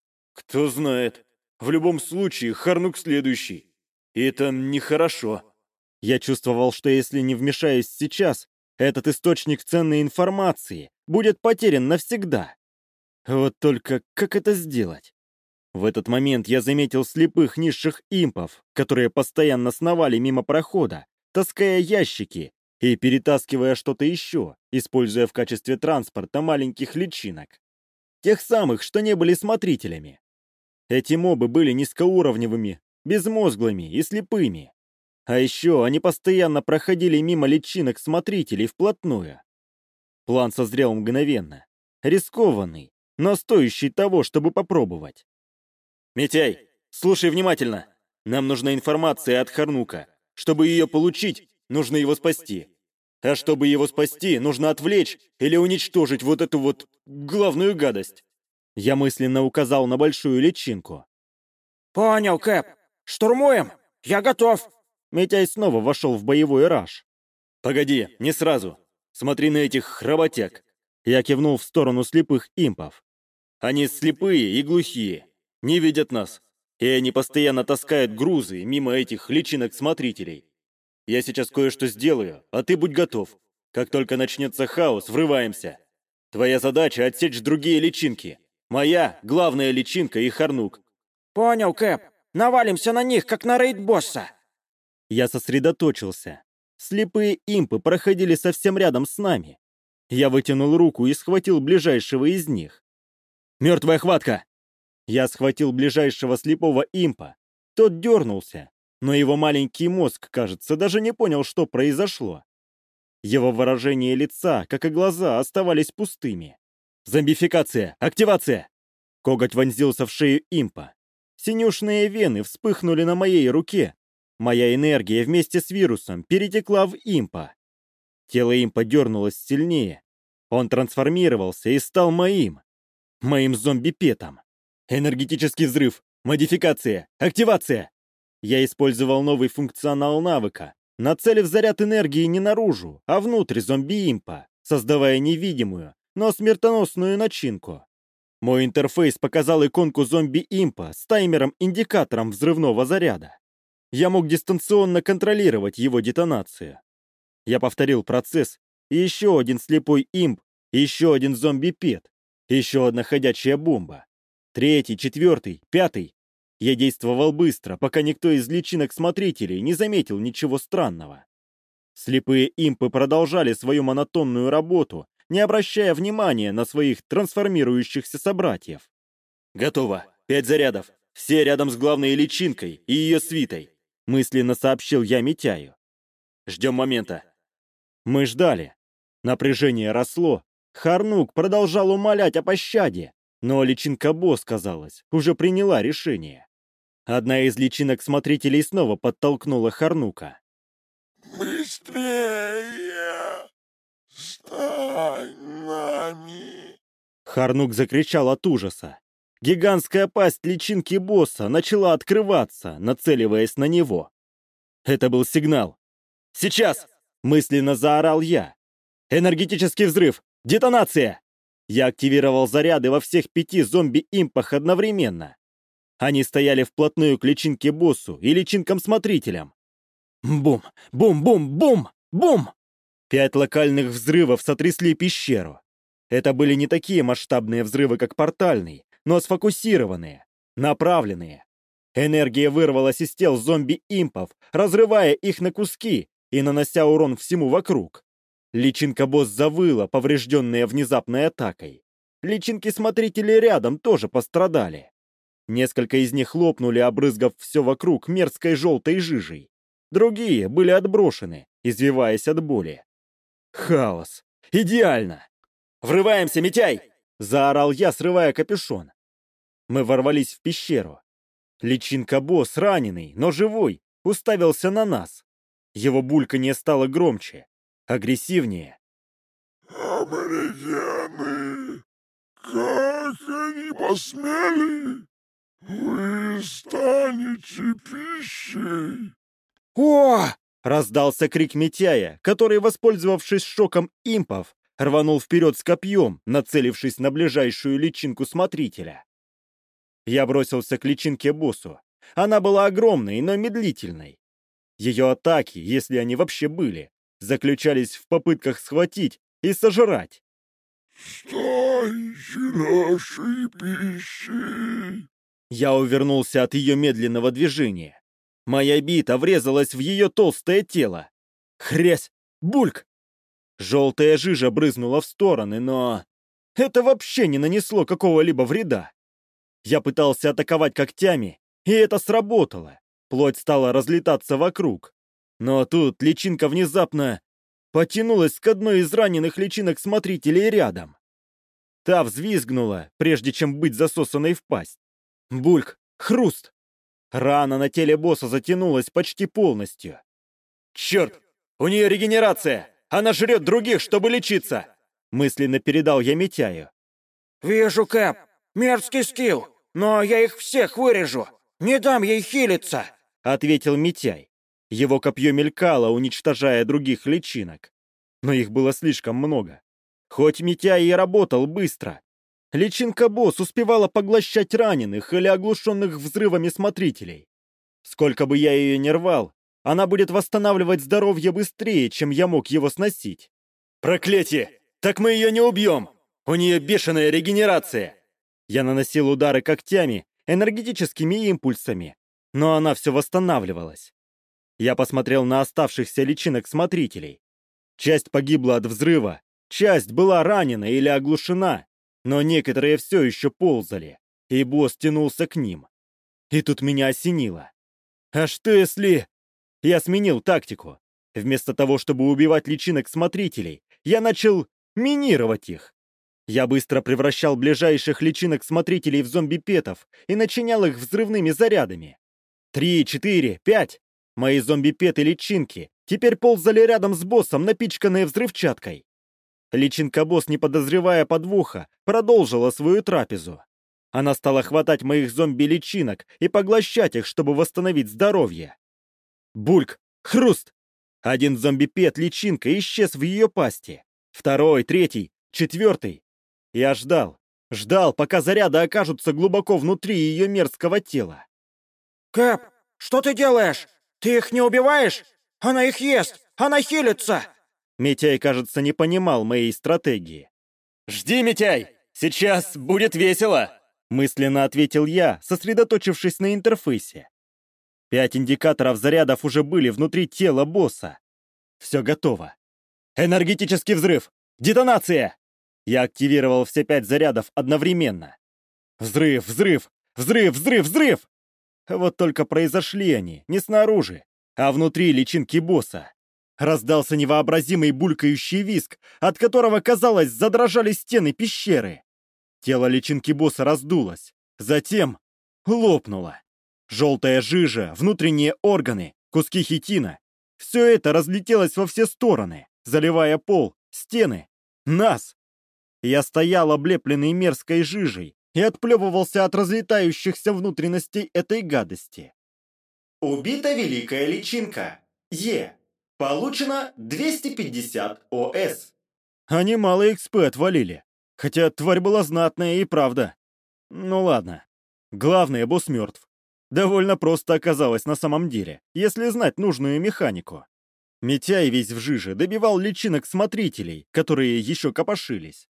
Кто знает. В любом случае, Харнук следующий. И это нехорошо. Я чувствовал, что если не вмешаюсь сейчас, этот источник ценной информации будет потерян навсегда. Вот только как это сделать? В этот момент я заметил слепых низших импов, которые постоянно сновали мимо прохода, таская ящики и перетаскивая что-то еще, используя в качестве транспорта маленьких личинок. Тех самых, что не были смотрителями. Эти мобы были низкоуровневыми, безмозглыми и слепыми. А еще они постоянно проходили мимо личинок-смотрителей вплотную. План созрел мгновенно. Рискованный, но стоящий того, чтобы попробовать. «Митяй, слушай внимательно. Нам нужна информация от Харнука. Чтобы ее получить, нужно его спасти. А чтобы его спасти, нужно отвлечь или уничтожить вот эту вот главную гадость». Я мысленно указал на большую личинку. Понял, Кэп. Штурмуем? Я готов. Митяй снова вошел в боевой раж. «Погоди, не сразу. Смотри на этих работяг». Я кивнул в сторону слепых импов. «Они слепые и глухие, не видят нас, и они постоянно таскают грузы мимо этих личинок-смотрителей. Я сейчас кое-что сделаю, а ты будь готов. Как только начнется хаос, врываемся. Твоя задача — отсечь другие личинки. Моя — главная личинка и Харнук». Понял, Кэп. Навалимся на них, как на рейд-босса. Я сосредоточился. Слепые импы проходили совсем рядом с нами. Я вытянул руку и схватил ближайшего из них. «Мертвая хватка!» Я схватил ближайшего слепого импа. Тот дернулся, но его маленький мозг, кажется, даже не понял, что произошло. Его выражение лица, как и глаза, оставались пустыми. «Зомбификация! Активация!» Коготь вонзился в шею импа. Синюшные вены вспыхнули на моей руке. Моя энергия вместе с вирусом перетекла в импа. Тело импа дернулось сильнее. Он трансформировался и стал моим. Моим зомби-петом. Энергетический взрыв. Модификация. Активация. Я использовал новый функционал навыка, нацелив заряд энергии не наружу, а внутрь зомби-импа, создавая невидимую, но смертоносную начинку. Мой интерфейс показал иконку зомби-импа с таймером-индикатором взрывного заряда. Я мог дистанционно контролировать его детонацию. Я повторил процесс, и еще один слепой имп Еще один зомби-пет. Еще одна ходячая бомба. Третий, четвертый, пятый. Я действовал быстро, пока никто из личинок-смотрителей не заметил ничего странного. Слепые импы продолжали свою монотонную работу, не обращая внимания на своих трансформирующихся собратьев. «Готово. Пять зарядов. Все рядом с главной личинкой и ее свитой», — мысленно сообщил я Митяю. «Ждем момента». Мы ждали. Напряжение росло. Харнук продолжал умолять о пощаде, но личинка-босс, казалось, уже приняла решение. Одна из личинок-смотрителей снова подтолкнула Харнука. «Быстрее! Стань нами!» Харнук закричал от ужаса. Гигантская пасть личинки-босса начала открываться, нацеливаясь на него. Это был сигнал. «Сейчас!» — мысленно заорал я. «Энергетический взрыв! Детонация!» Я активировал заряды во всех пяти зомби-импах одновременно. Они стояли вплотную к личинке-боссу и личинкам-смотрителям. Бум! Бум-бум-бум! Бум! Пять локальных взрывов сотрясли пещеру. Это были не такие масштабные взрывы, как портальный, но сфокусированные, направленные. Энергия вырвалась из тел зомби-импов, разрывая их на куски и нанося урон всему вокруг. Личинка-босс завыла, поврежденная внезапной атакой. Личинки-смотрители рядом тоже пострадали. Несколько из них лопнули, обрызгав все вокруг мерзкой желтой жижей. Другие были отброшены, извиваясь от боли. Хаос. Идеально! «Врываемся, Митяй!» — заорал я, срывая капюшон. Мы ворвались в пещеру. Личинка-босс, раненый, но живой, уставился на нас. Его бульканье стало громче, агрессивнее. «Аборигены! Как они посмели? Вы станете пищей!» «О!» — раздался крик Митяя, который, воспользовавшись шоком импов, рванул вперед с копьем, нацелившись на ближайшую личинку смотрителя. Я бросился к личинке-боссу. Она была огромной, но медлительной. Ее атаки, если они вообще были, заключались в попытках схватить и сожрать. «Станьте нашей пищей!» Я увернулся от ее медленного движения. Моя бита врезалась в ее толстое тело. Хрясь! Бульк! Желтая жижа брызнула в стороны, но... это вообще не нанесло какого-либо вреда. Я пытался атаковать когтями, и это сработало. Плоть стала разлетаться вокруг. Но тут личинка внезапно потянулась к одной из раненых личинок-смотрителей рядом. Та взвизгнула, прежде чем быть засосанной в пасть. Бульк! Хруст! Рана на теле босса затянулась почти полностью. «Черт! У нее регенерация! Она жрет других, чтобы лечиться!» Мысленно передал я Митяю. «Вижу, Кэп. Мерзкий скилл. Но я их всех вырежу. Не дам ей хилиться!» — ответил Митяй. Его копье мелькало, уничтожая других личинок. Но их было слишком много. Хоть Митяй и работал быстро, личинка-босс успевала поглощать раненых или оглушенных взрывами смотрителей. Сколько бы я ее ни рвал, она будет восстанавливать здоровье быстрее, чем я мог его сносить. «Проклятие! Так мы ее не убьем! У нее бешеная регенерация!» Я наносил удары когтями, энергетическими импульсами, но она все восстанавливалась. Я посмотрел на оставшихся личинок-смотрителей. Часть погибла от взрыва, часть была ранена или оглушена, но некоторые все еще ползали, и босс тянулся к ним. И тут меня осенило. А что если... Я сменил тактику. Вместо того, чтобы убивать личинок-смотрителей, я начал минировать их. Я быстро превращал ближайших личинок-смотрителей в зомби-петов и начинял их взрывными зарядами. Три, четыре, пять. Мои зомби-петы-личинки теперь ползали рядом с боссом, напичканные взрывчаткой. Личинка-босс, не подозревая подвоха, продолжила свою трапезу. Она стала хватать моих зомби-личинок и поглощать их, чтобы восстановить здоровье. Бульк! Хруст! Один зомби-пет-личинка исчез в ее пасти. Второй, третий, четвертый. Я ждал, ждал, пока заряды окажутся глубоко внутри ее мерзкого тела. «Кэп, что ты делаешь? Ты их не убиваешь? Она их ест! Она хилится!» Митяй, кажется, не понимал моей стратегии. «Жди, Митяй! Сейчас будет весело!» Мысленно ответил я, сосредоточившись на интерфейсе. Пять индикаторов зарядов уже были внутри тела босса. Все готово. Энергетический взрыв! Детонация! Я активировал все пять зарядов одновременно. Взрыв, взрыв, взрыв, взрыв, взрыв! Вот только произошли они не снаружи, а внутри личинки босса. Раздался невообразимый булькающий визг, от которого, казалось, задрожали стены пещеры. Тело личинки босса раздулось, затем лопнуло. Желтая жижа, внутренние органы, куски хитина — все это разлетелось во все стороны, заливая пол, стены, нас. Я стоял облепленный мерзкой жижей и отплевывался от разлетающихся внутренностей этой гадости. Убита великая личинка. Е. Получено двести пятьдесят О С. Они мало экспы отвалили, хотя тварь была знатная и правда. Ну ладно. Главное, босс мертв. Довольно просто оказалось на самом деле, если знать нужную механику. Митяй весь в жиже добивал личинок смотрителей, которые еще копошились.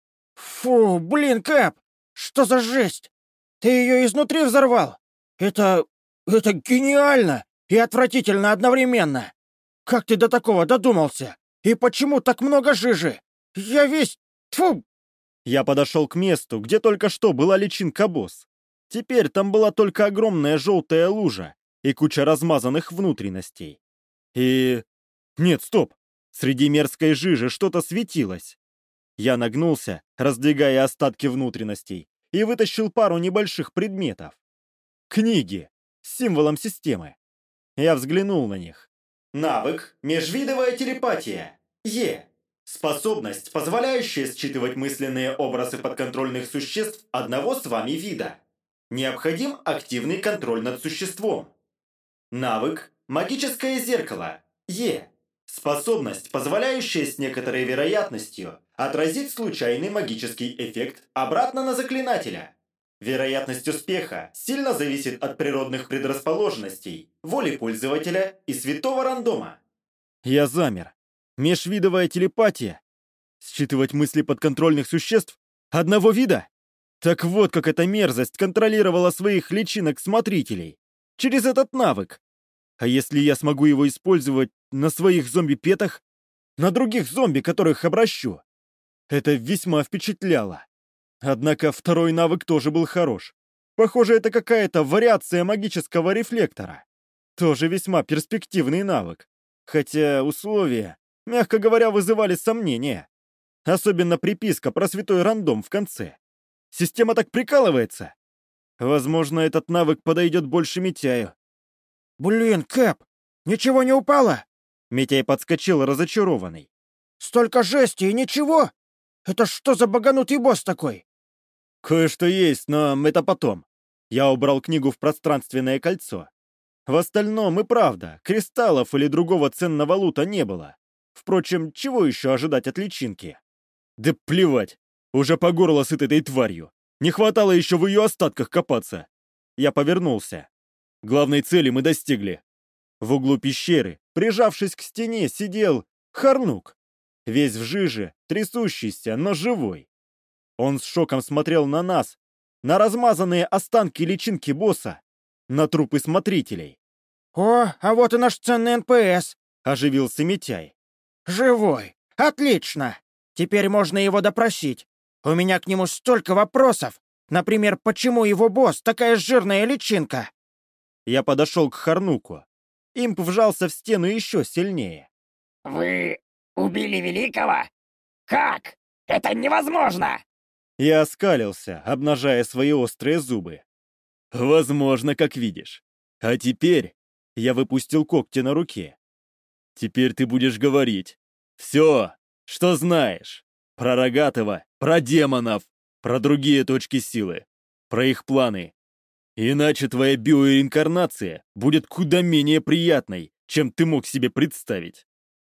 Фу, блин, Кэп! Что за жесть? Ты ее изнутри взорвал? Это... это гениально и отвратительно одновременно. Как ты до такого додумался? И почему так много жижи? Я весь... Тьфу! Я подошел к месту, где только что была личинка босс. Теперь там была только огромная желтая лужа и куча размазанных внутренностей. И... Нет, стоп! Среди мерзкой жижи что-то светилось. Я нагнулся, раздвигая остатки внутренностей, и вытащил пару небольших предметов. Книги с символом системы. Я взглянул на них. Навык «Межвидовая телепатия». Е. Способность, позволяющая считывать мысленные образы подконтрольных существ одного с вами вида. Необходим активный контроль над существом. Навык «Магическое зеркало». Е. Способность, позволяющая с некоторой вероятностью отразить случайный магический эффект обратно на заклинателя. Вероятность успеха сильно зависит от природных предрасположенностей, воли пользователя и святого рандома. Я замер. Межвидовая телепатия? Считывать мысли подконтрольных существ? Одного вида? Так вот, как эта мерзость контролировала своих личинок-смотрителей. Через этот навык. А если я смогу его использовать на своих зомби-петах? На других зомби, которых обращу? Это весьма впечатляло. Однако второй навык тоже был хорош. Похоже, это какая-то вариация магического рефлектора. Тоже весьма перспективный навык. Хотя условия, мягко говоря, вызывали сомнения. Особенно приписка про святой рандом в конце. Система так прикалывается. Возможно, этот навык подойдет больше Митяю. Блин, Кэп, ничего не упало? Митяй подскочил разочарованный. Столько жести и ничего? Это что за баганутый босс такой? Кое-что есть, но это потом. Я убрал книгу в пространственное кольцо. В остальном и правда, кристаллов или другого ценного лута не было. Впрочем, чего еще ожидать от личинки? Да плевать, уже по горло сыт этой тварью. Не хватало еще в ее остатках копаться. Я повернулся. Главной цели мы достигли. В углу пещеры, прижавшись к стене, сидел Харнук. Весь в жиже, трясущийся, но живой. Он с шоком смотрел на нас, на размазанные останки личинки босса, на трупы смотрителей. «О, а вот и наш ценный эн пэ эс!» — оживился Митяй. «Живой! Отлично! Теперь можно его допросить. У меня к нему столько вопросов. Например, почему его босс такая жирная личинка?» Я подошел к Харнуку. Имп вжался в стену еще сильнее. «Вы убили Великого? Как? Это невозможно!» Я оскалился, обнажая свои острые зубы. «Возможно, как видишь. А теперь...» Я выпустил когти на руке. «Теперь ты будешь говорить. Все, что знаешь. Про Рогатого, про демонов, про другие точки силы, про их планы. Иначе твоя биореинкарнация будет куда менее приятной, чем ты мог себе представить».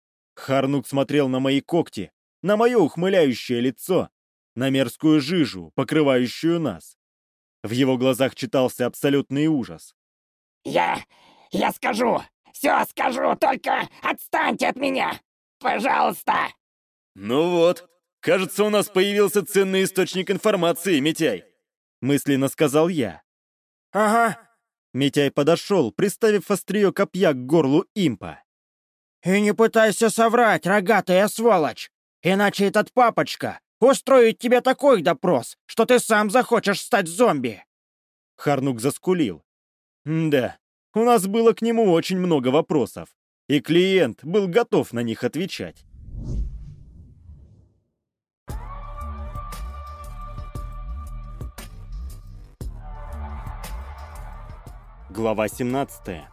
Харнук смотрел на мои когти, на мое ухмыляющее лицо, на мерзкую жижу, покрывающую нас. В его глазах читался абсолютный ужас. «Я... я скажу! Все скажу, только отстаньте от меня! Пожалуйста!» «Ну вот, Кажется, у нас появился ценный источник информации, Митяй!» Мысленно сказал я. Ага. Митяй подошел, приставив острие копья к горлу импа. И не пытайся соврать, рогатая сволочь, иначе этот папочка устроит тебе такой допрос, что ты сам захочешь стать зомби. Харнук заскулил. Да, у нас было к нему очень много вопросов, и клиент был готов на них отвечать. Глава семнадцатая.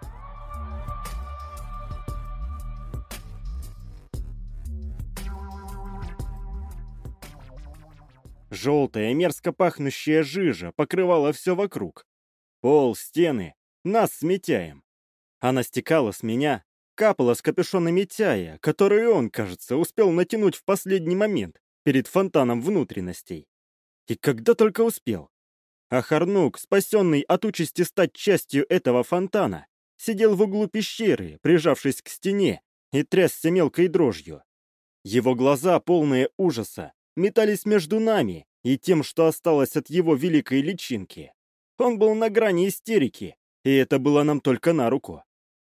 Желтая, мерзко пахнущая жижа покрывала все вокруг. Пол, стены, нас с Митяем. Она стекала с меня, капала с капюшона Митяя, который он, кажется, успел натянуть в последний момент, перед фонтаном внутренностей. И когда только успел. А Харнук, спасенный от участи стать частью этого фонтана, сидел в углу пещеры, прижавшись к стене, и трясся мелкой дрожью. Его глаза, полные ужаса, метались между нами и тем, что осталось от его великой личинки. Он был на грани истерики, и это было нам только на руку.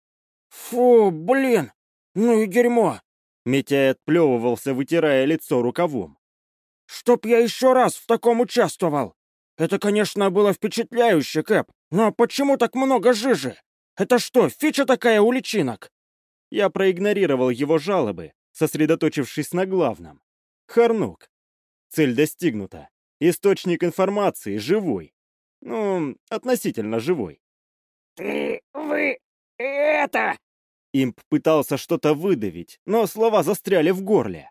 Фу, блин, ну и дерьмо. Митяй отплевывался, вытирая лицо рукавом. Чтоб я еще раз в таком участвовал. Это, конечно, было впечатляюще, Кэп, но почему так много жижи? Это что, фича такая у личинок? Я проигнорировал его жалобы, сосредоточившись на главном. Харнук. Цель достигнута. Источник информации живой. Ну, относительно живой. Ты, вы, это... Имп пытался что-то выдавить, но слова застряли в горле.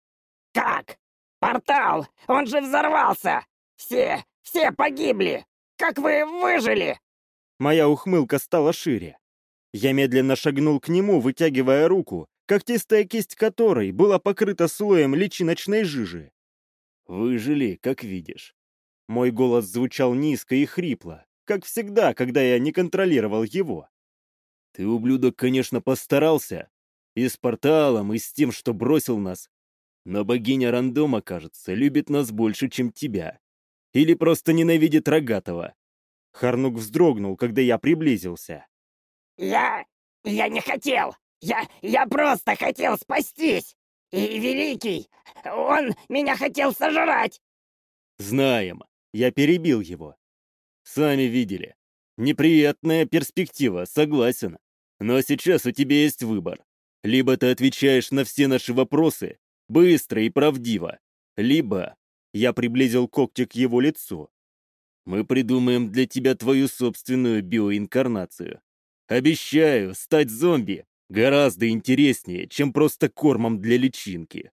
Как? Портал! Он же взорвался! Все, все погибли! Как вы выжили? Моя ухмылка стала шире. Я медленно шагнул к нему, вытягивая руку, когтистая кисть которой была покрыта слоем личиночной жижи. «Выжили, как видишь». Мой голос звучал низко и хрипло, как всегда, когда я не контролировал его. «Ты, ублюдок, конечно, постарался. И с порталом, и с тем, что бросил нас. Но богиня рандома, кажется, любит нас больше, чем тебя. Или просто ненавидит Рогатого». Харнук вздрогнул, когда я приблизился. Я... я не хотел! Я... я просто хотел спастись! И Великий, он меня хотел сожрать! «Знаем». Я перебил его. «Сами видели. Неприятная перспектива, согласен. Но сейчас у тебя есть выбор. Либо ты отвечаешь на все наши вопросы быстро и правдиво, либо...» Я приблизил когти к его лицу. «Мы придумаем для тебя твою собственную биоинкарнацию. Обещаю, стать зомби гораздо интереснее, чем просто кормом для личинки».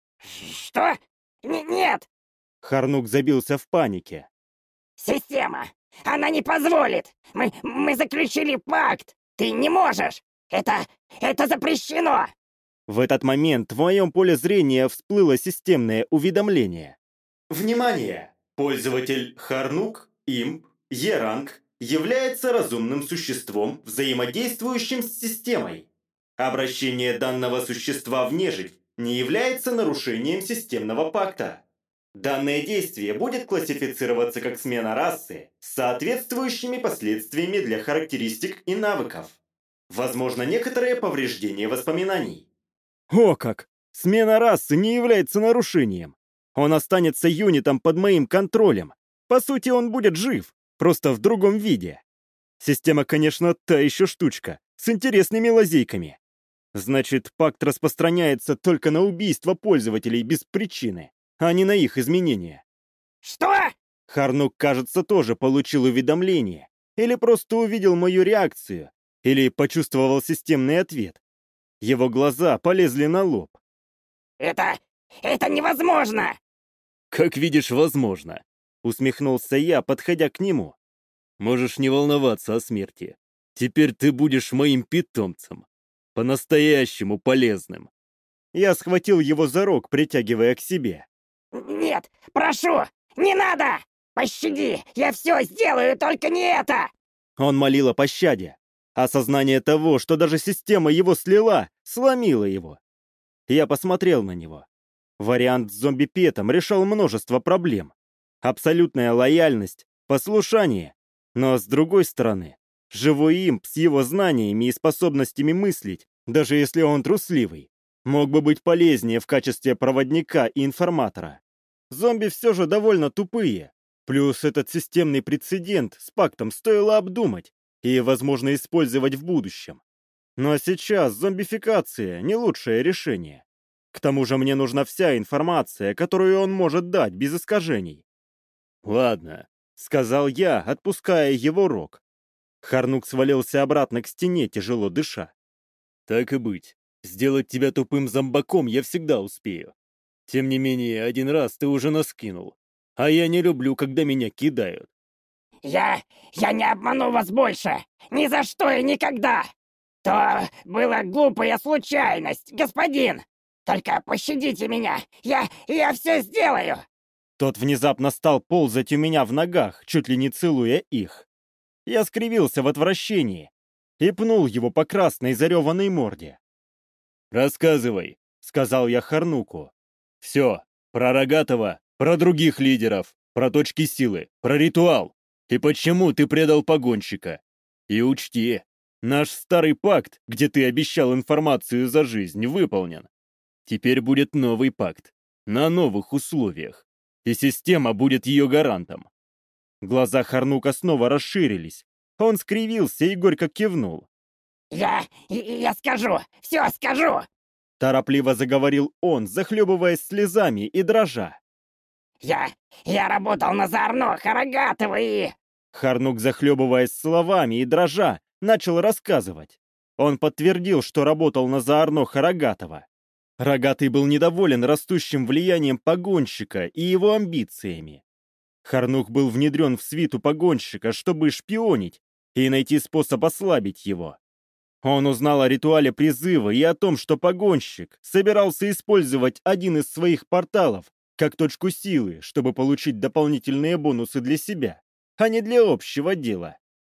Что? Н- нет! Харнук забился в панике. Система! Она не позволит! Мы... мы заключили пакт! Ты не можешь! Это... это запрещено! В этот момент в моем поле зрения всплыло системное уведомление. Внимание! Пользователь Харнук, имп, Е-ранг является разумным существом, взаимодействующим с системой. Обращение данного существа в нежить не является нарушением системного пакта. Данное действие будет классифицироваться как смена расы с соответствующими последствиями для характеристик и навыков. Возможно, некоторое повреждение воспоминаний. О как! Смена расы не является нарушением. Он останется юнитом под моим контролем. По сути, он будет жив, просто в другом виде. Система, конечно, та еще штучка, с интересными лазейками. Значит, пакт распространяется только на убийство пользователей без причины, а не на их изменения. Что? Харнук, кажется, тоже получил уведомление, или просто увидел мою реакцию, или почувствовал системный ответ. Его глаза полезли на лоб. Это... это невозможно! «Как видишь, возможно», — усмехнулся я, подходя к нему. «Можешь не волноваться о смерти. Теперь ты будешь моим питомцем. По-настоящему полезным». Я схватил его за рог, притягивая к себе. Нет, прошу, не надо! Пощади, я все сделаю, только не это! Он молил о пощаде. Осознание того, что даже система его слила, сломило его. Я посмотрел на него. Вариант с зомби-петом решал множество проблем. Абсолютная лояльность, послушание. Но с другой стороны, живой имп с его знаниями и способностями мыслить, даже если он трусливый, мог бы быть полезнее в качестве проводника и информатора. Зомби все же довольно тупые. Плюс этот системный прецедент с пактом стоило обдумать и, возможно, использовать в будущем. Но сейчас зомбификация — не лучшее решение. К тому же мне нужна вся информация, которую он может дать без искажений. «Ладно», — сказал я, отпуская его рог. Харнук свалился обратно к стене, тяжело дыша. «Так и быть. Сделать тебя тупым зомбаком я всегда успею. Тем не менее, один раз ты уже нас кинул. А я не люблю, когда меня кидают». Я... я не обману вас больше! Ни за что и никогда! То была глупая случайность, господин! Только пощадите меня! Я... я все сделаю!» Тот внезапно стал ползать у меня в ногах, чуть ли не целуя их. Я скривился в отвращении и пнул его по красной зареванной морде. «Рассказывай», — сказал я Харнуку. «Все, про Рогатого, про других лидеров, про точки силы, про ритуал. И почему ты предал погонщика? И учти, наш старый пакт, где ты обещал информацию за жизнь, выполнен. Теперь будет новый пакт, на новых условиях. И система будет ее гарантом». Глаза Харнука снова расширились. Он скривился и горько кивнул. «Я... я скажу! Все скажу!» Торопливо заговорил он, захлебываясь слезами и дрожа. «Я... я работал на Заорноха Рогатого и...» Харнук, захлебываясь словами и дрожа, начал рассказывать. Он подтвердил, что работал на Заорноха Рогатого. Рогатый был недоволен растущим влиянием погонщика и его амбициями. Харнук был внедрен в свиту погонщика, чтобы шпионить и найти способ ослабить его. Он узнал о ритуале призыва и о том, что погонщик собирался использовать один из своих порталов как точку силы, чтобы получить дополнительные бонусы для себя, а не для общего дела.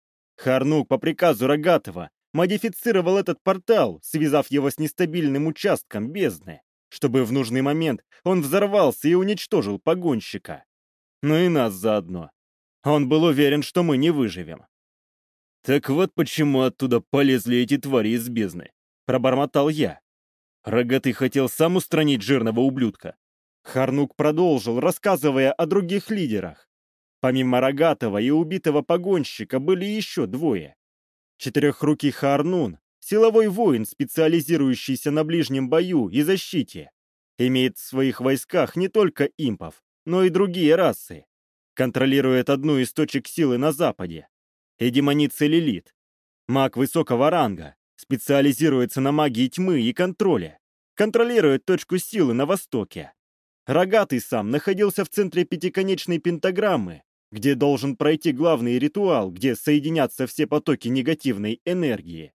Харнук по приказу Рогатого модифицировал этот портал, связав его с нестабильным участком бездны, чтобы в нужный момент он взорвался и уничтожил погонщика. Ну и нас заодно. Он был уверен, что мы не выживем. «Так вот почему оттуда полезли эти твари из бездны», — пробормотал я. Рогатый хотел сам устранить жирного ублюдка. Харнук продолжил, рассказывая о других лидерах. Помимо Рогатого и убитого погонщика были еще двое. Четырехрукий Харнун, силовой воин, специализирующийся на ближнем бою и защите, имеет в своих войсках не только импов, но и другие расы. Контролирует одну из точек силы на западе. И демоница Лилит. Маг высокого ранга, специализируется на магии тьмы и контроле. Контролирует точку силы на востоке. Рогатый сам находился в центре пятиконечной пентаграммы, где должен пройти главный ритуал, где соединятся все потоки негативной энергии.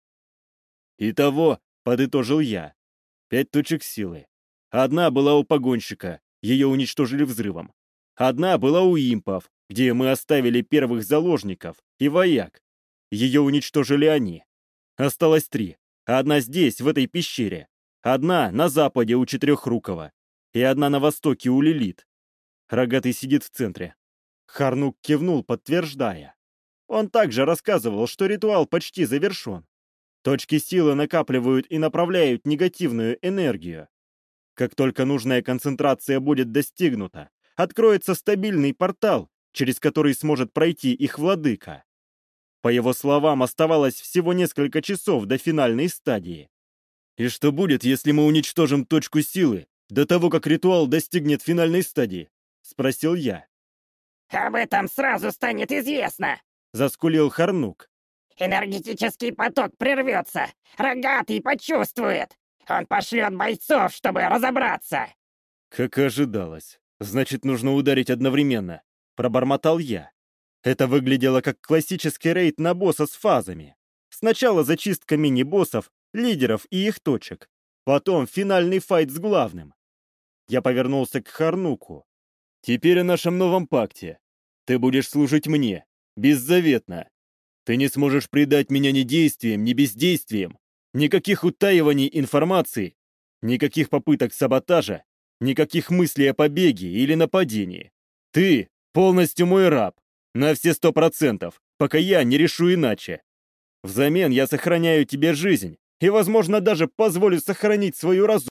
«Итого», — подытожил я, — «пять точек силы. Одна была у погонщика, ее уничтожили взрывом. Одна была у импов, где мы оставили первых заложников и вояк. Ее уничтожили они. Осталось три. Одна здесь, в этой пещере. Одна на западе у Четырехрукого. И одна на востоке у Лилит. Рогатый сидит в центре». Харнук кивнул, подтверждая. Он также рассказывал, что ритуал почти завершен. Точки силы накапливают и направляют негативную энергию. Как только нужная концентрация будет достигнута, откроется стабильный портал, через который сможет пройти их владыка. По его словам, оставалось всего несколько часов до финальной стадии. «И что будет, если мы уничтожим точку силы до того, как ритуал достигнет финальной стадии?» — спросил я. «Об этом сразу станет известно!» — заскулил Харнук. «Энергетический поток прервется! Рогатый почувствует! Он пошлет бойцов, чтобы разобраться!» «Как и ожидалось. Значит, нужно ударить одновременно», — пробормотал я. Это выглядело как классический рейд на босса с фазами. Сначала зачистка мини-боссов, лидеров и их точек. Потом финальный файт с главным. Я повернулся к Харнуку. «Теперь о нашем новом пакте. Ты будешь служить мне, беззаветно. Ты не сможешь предать меня ни действием, ни бездействием. Никаких утаиваний информации, никаких попыток саботажа Никаких мыслей о побеге или нападении. Ты полностью мой раб, на все сто процентов, пока я не решу иначе. Взамен я сохраняю тебе жизнь и, возможно, даже позволю сохранить свою разумность.